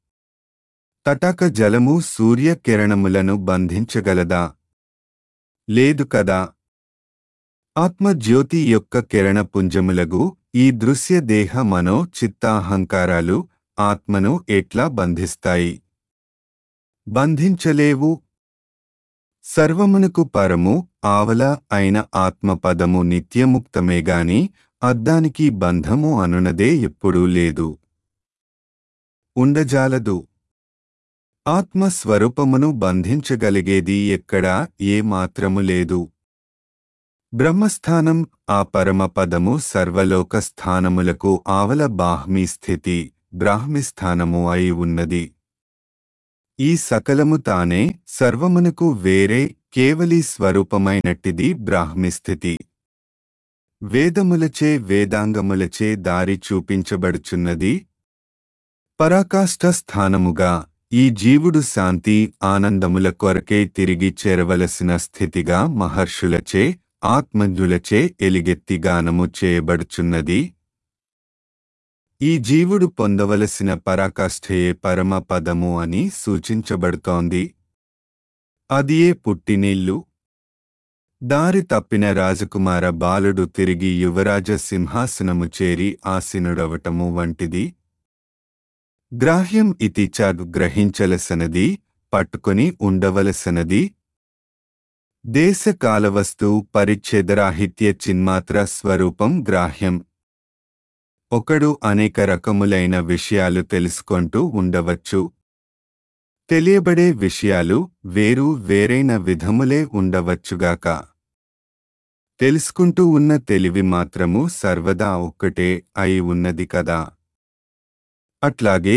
తటాక జలము సూర్య కిరణములను బంధించగలదా? లేదు కదా. ఆత్మజ్యోతి యొక్క కిరణపుంజములగు ఈ దృశ్య దేహ మనో చిత్తాహంకారాలు ఆత్మను ఎట్లా బంధిస్తాయి? బంధించలేవు. సర్వమునకు పరము ఆవల అయిన ఆత్మపదము నిత్యముక్తమేగాని అద్దానికి బంధము అనునదే ఎప్పుడూ లేదు, ఉండజాలదు. ఆత్మస్వరూపమును బంధించగలిగేది ఎక్కడా ఏ మాత్రము లేదు. బ్రహ్మస్థానం ఆ పరమపదము సర్వలోక స్థానములకు ఆవల బాహ్మీ స్థితి బ్రాహ్మిస్థానము అయి ఉన్నది. ఈ సకలము తానే సర్వమునకు వేరే కేవలీ స్వరూపమైనట్టిది బ్రాహ్మిస్థితి. వేదములచే వేదాంగములచే దారి చూపించబడుచున్నది. పరాకాష్ఠ స్థానముగా ఈ జీవుడు శాంతి ఆనందముల కొరకే తిరిగి చేరవలసిన స్థితిగా మహర్షులచే ఆత్మజులచే ఎలిగెత్తి గానము చేయబడుచున్నది. ఈ జీవుడు పొందవలసిన పరాకాష్ఠయే పరమ పదము అని సూచించబడుతోంది. అదియే పుట్టినిల్లు. దారి తప్పిన రాజకుమార బాలుడు తిరిగి యువరాజ సింహాసనము చేరి ఆసీనుడవటము వంటిది. గ్రాహ్యం ఇతి చ గ్రహించలసనది, పట్టుకొని ఉండవలసనది. దేశకాలవస్తు పరిచ్ఛేదరాహిత్య చిన్మాత్ర స్వరూపం గ్రాహ్యం. ఒకడు అనేక రకములైన విషయాలు తెలుసుకొంటూ ఉండవచ్చు. తెలియబడే విషయాలు వేరు వేరైన విధములే ఉండవచ్చుగాక. తెలుసుకుంటూ ఉన్న తెలివి మాత్రము సర్వదా ఒక్కటే అయి ఉన్నది కదా. అట్లాగే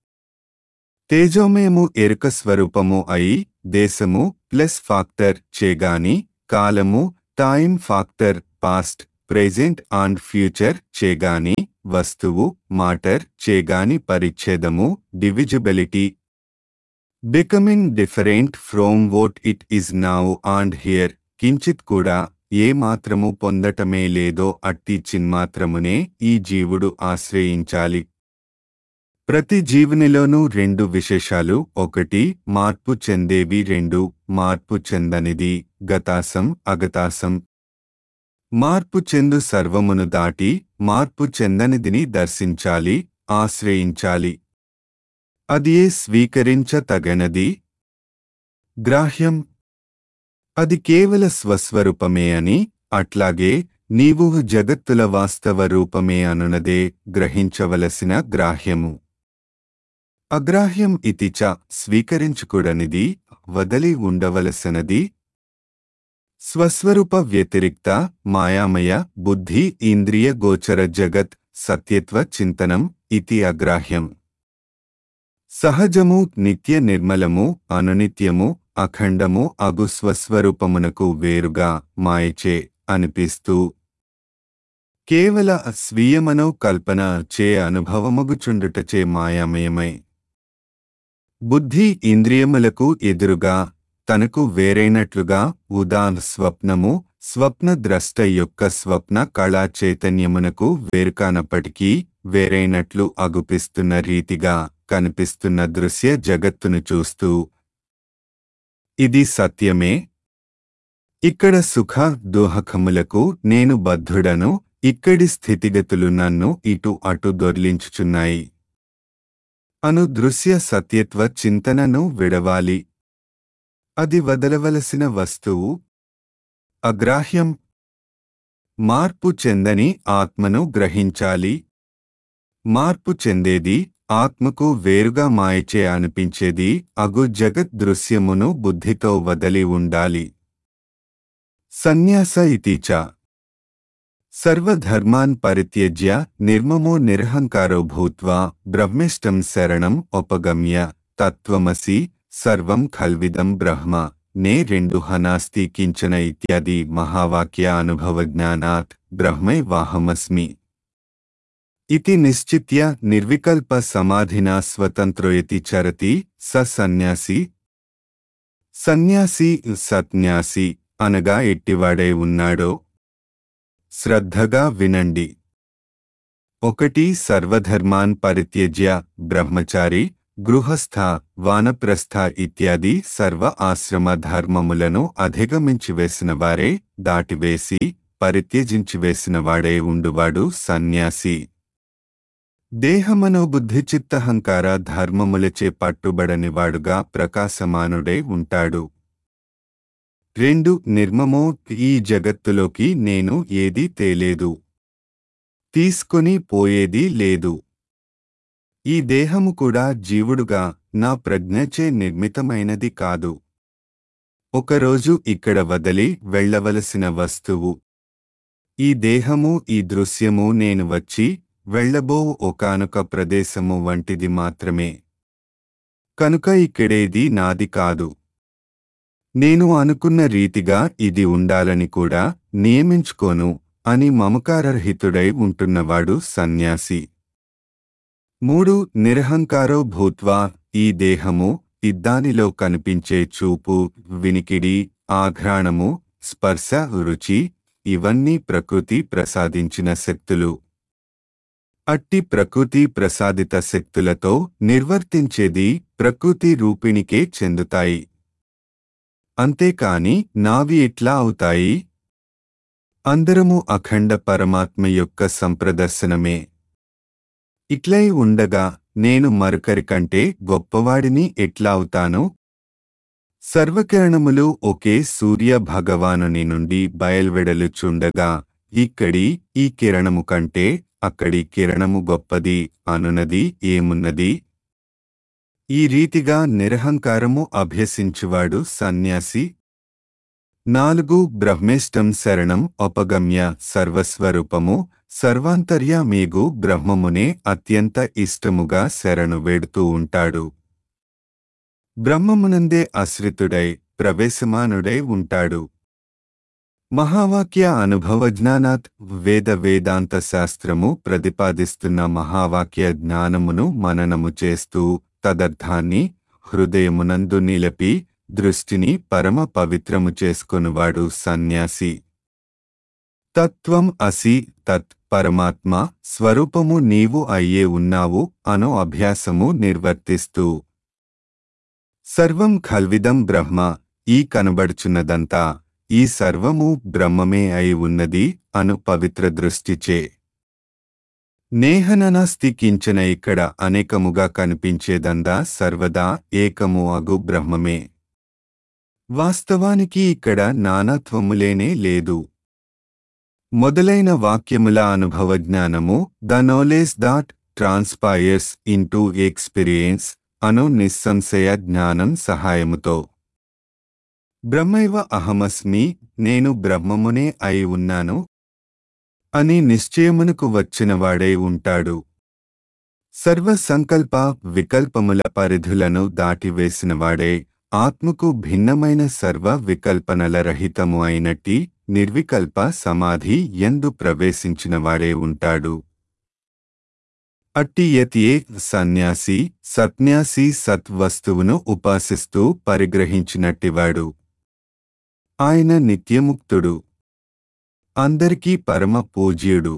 తేజోమయము ఎరుక స్వరూపము అయి దేశము ప్లస్ ఫాక్టర్ చేగాని, కాలము time factor past present and future చేగాని, వస్తువు మాటర్ చేగాని పరిచ్ఛేదము divisibility becoming different from what it is now and here కించిత్ కూడా ఏ మాత్రము పొందటమే లేదో అట్టి చిన్మాత్రమునే ఈ జీవుడు ఆశ్రయించాలి. ప్రతి జీవునిలోనూ రెండు విశేషాలు, ఒకటి మార్పు చెందేవి, రెండు మార్పు చెందనిది, గతాసం అగతాసం. మార్పు చెందు సర్వమును దాటి మార్పు చెందనిదిని దర్శించాలి, ఆశ్రయించాలి. అదియే స్వీకరించ తగనది. గ్రాహ్యం అది కేవల స్వస్వరూపమే అని, అట్లాగే నీవు జగత్తుల వాస్తవ రూపమే అనునదే గ్రహించవలసిన గ్రాహ్యము. అగ్రాహ్యం ఇతి చ స్వీకరించుకూడనిది, వదలి ఉండవలసినది. స్వస్వరూప వ్యతిరిక్త మాయామయ బుద్ధి ఇంద్రియ గోచర జగత్ సత్యత్వ చింతనం ఇతి అగ్రాహ్యం. సహజము నిత్య నిర్మలము అనునిత్యము అఖండము అగు స్వస్వరూపమునకు వేరుగా మాయచే అనిపిస్తూ కేవల స్వీయమనో కల్పన చే అనుభవమగుచుండుటచే మాయామయమై బుద్ధి ఇంద్రియములకు ఎదురుగా తనకు వేరైనట్లుగా ఉదా స్వప్నము స్వప్నద్రష్ట యొక్క స్వప్న కళా చైతన్యమునకు వేరుకానప్పటికీ వేరైనట్లు అగుపిస్తున్న రీతిగా కనిపిస్తున్న దృశ్య జగత్తును చూస్తూ ఇది సత్యమే. ఇక్కడ సుఖ దోహకములకు నేను బద్ధుడను, ఇక్కడి స్థితిగతులు నన్ను ఇటు అటు దొర్లించుచున్నాయి అను దృశ్య సత్యత్వ చింతనను విడవాలి. అది వదలవలసిన వస్తువు. అగ్రాహ్యం మార్పు చెందని ఆత్మను గ్రహించాలి. మార్పు చెందేది ఆత్మకు వేరుగా మాయచే అనిపించేది అగు జగత్ దృశ్యమును బుద్ధితో వదలి ఉండాలి. సన్యాస ఇతి చ సర్వధర్మాన్ పరిత్యజ్య నిర్మమో నిరహంకారో భూత్వా బ్రహ్మిష్టం శరణం ఉపగమ్య తత్వమసి సర్వం ఖల్విదం బ్రహ్మ నే రెండు హనాస్తి కించన ఇత్యాది మహావాక్య అనుభవజ్ఞానాత్ బ్రహ్మైవాహమస్మి ఇతి నిశ్చిత్య నిర్వికల్ప సమాధినా స్వతంత్రోయతి చరతి స సన్యాసి. సన్యాసి సన్యాసి అనగా ఎట్టివాడై ఉన్నాడో శ్రద్ధగా వినండి. ఒకటి సర్వధర్మాన్ పరిత్యజ్య బ్రహ్మచారి గృహస్థ వానప్రస్థ ఇత్యాది సర్వ ఆశ్రమ ధర్మములను అధిగమించివేసినవారే దాటివేసి పరిత్యజించివేసినవాడే ఉండువాడు సన్యాసి. దేహమనోబుద్ధి చిత్తహంకార ధర్మములచే పట్టుబడనివాడుగా ప్రకాశమానుడై ఉంటాడు. రెండు నిర్మమో ఈ జగత్తులోకి నేను ఏదీ తేలేదు, తీసుకొని పోయేది లేదు. ఈ దేహము కూడా జీవుడుగా నా ప్రజ్ఞచే నిర్మితమైనది కాదు. ఒకరోజు ఇక్కడ వదలి వెళ్ళవలసిన వస్తువు. ఈ దేహము ఈ దృశ్యము నేను వచ్చి వెళ్ళబో ఒకానొక ప్రదేశము వంటిది మాత్రమే. కనుక ఇక్కడేది నాది కాదు. నేను అనుకున్న రీతిగా ఇది ఉండాలని కూడా నియమించుకోను అని మమకారరహితుడై ఉంటున్నవాడు సన్యాసి. మూడు నిరహంకారో భూత్వా ఈ దేహము ఇద్దానిలో కనిపించే చూపు వినికిడి ఆఘ్రాణము స్పర్శ రుచి ఇవన్నీ ప్రకృతి ప్రసాదించిన శక్తులు. అట్టి ప్రకృతి ప్రసాదిత శక్తులతో నిర్వర్తించేది ప్రకృతి రూపిణికే చెందుతాయి. అంతేకాని నావి ఎట్లా అవుతాయి? అందరము అఖండ పరమాత్మ యొక్క సంప్రదర్శనమే. ఇట్లై ఉండగా నేను మరొకరికంటే గొప్పవాడిని ఎట్లా అవుతాను? సర్వకిరణములు ఒకే సూర్య భగవానుని నుండి బయల్వెడలుచుండగా ఇక్కడి ఈ కిరణము కంటే అక్కడి కిరణము గొప్పది అనునది ఏమున్నది? ఈ రీతిగా నిరహంకారము అభ్యసించువాడు సన్యాసి. నాలుగు బ్రహ్మేష్టం శరణం ఉపగమ్య సర్వస్వరూపము సర్వాంతర్యామీగు బ్రహ్మమునే అత్యంత ఇష్టముగా శరణు వేడుతూ ఉంటాడు. బ్రహ్మమునందే ఆశ్రితుడై ప్రవేశమానుడై ఉంటాడు. మహావాక్య అనుభవజ్ఞానాత్ వేద వేదాంత శాస్త్రము ప్రతిపాదిస్తున్న మహావాక్య జ్ఞానమును మననము చేస్తూ తదర్థాన్ని హృదయమునందు నిలిపి దృష్టిని పరమ పవిత్రము చేసుకొనువాడు సన్యాసి. తత్వం అసి తత్ పరమాత్మ స్వరూపము నీవు అయ్యే ఉన్నావు అను అభ్యాసము నిర్వర్తిస్తూ సర్వం ఖల్విదం బ్రహ్మ ఈ కనబడుచున్నదంతా ఈ సర్వము బ్రహ్మమే అయి ఉన్నది అను పవిత్ర దృష్టిచే నేహననాస్తి కించన ఇక్కడ అనేకముగా కనిపించేదందా సర్వదా ఏకము అగు బ్రహ్మమే. వాస్తవానికి ఇక్కడ నానాత్వములేనే లేదు. మొదలైన వాక్యముల అనుభవజ్ఞానము the knowledge that transpires into experience అను నిస్సంశయ జ్ఞానం సహాయముతో బ్రహ్మైవ అహమస్మి నేను బ్రహ్మమునే అయి ఉన్నాను అని నిశ్చయమునకు వచ్చినవాడై ఉంటాడు. సర్వ సంకల్ప వికల్పముల పరిధులను దాటివేసినవాడే ఆత్మకు భిన్నమైన సర్వ వికల్పనల రహితము అయినట్టి నిర్వికల్ప సమాధి యందు ప్రవేశించినవాడే ఉంటాడు. అట్టి యతియే సన్యాసి సత్న్యాసి సత్ వస్తువును ఉపాసిస్తూ పరిగ్రహించినట్టివాడు. ఆయన నిత్యముక్తుడు, అందరికీ పరమ పూజ్యుడు,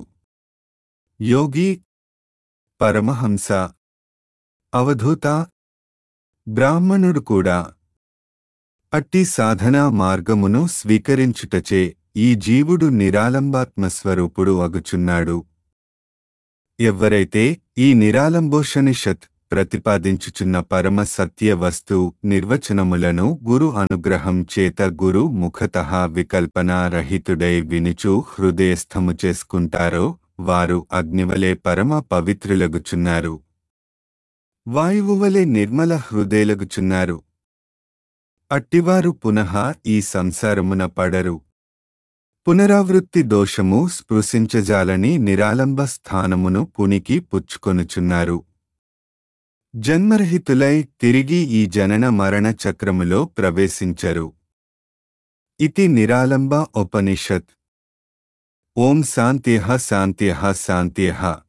యోగి, పరమహంస, అవధూత, బ్రాహ్మణుడు కూడా. అట్టి సాధనా మార్గమును స్వీకరించుటచే ఈ జీవుడు నిరాలంబాత్మస్వరూపుడు అగుచున్నాడు. ఎవ్వరైతే ఈ నిరాలంబోషనిషత్ ప్రతిపాదించుచున్న పరమ సత్య వస్తు నిర్వచనములను గురు అనుగ్రహం చేత గురు ముఖతః వికల్పన రహితుడై వినుచు హృదయస్థము చేసుకుంటారో వారు అగ్నివలే పరమ పవిత్రులగుచున్నారు, వాయువువలే నిర్మల హృదయలగుచున్నారు. అట్టివారు పునః ఈ సంసారమున పడరు. పునరావృత్తి దోషము స్పృశించజాలని నిరాలంబ స్థానమును పునికి పుచ్చుకొనుచున్నారు. జన్మరహితులై తిరిగి ఈ జనన మరణ చక్రములో ప్రవేశించరు. ఇతి నిరాలంబ ఉపనిషత్. ఓం శాంత్యః శాంత్యః శాంత్యః.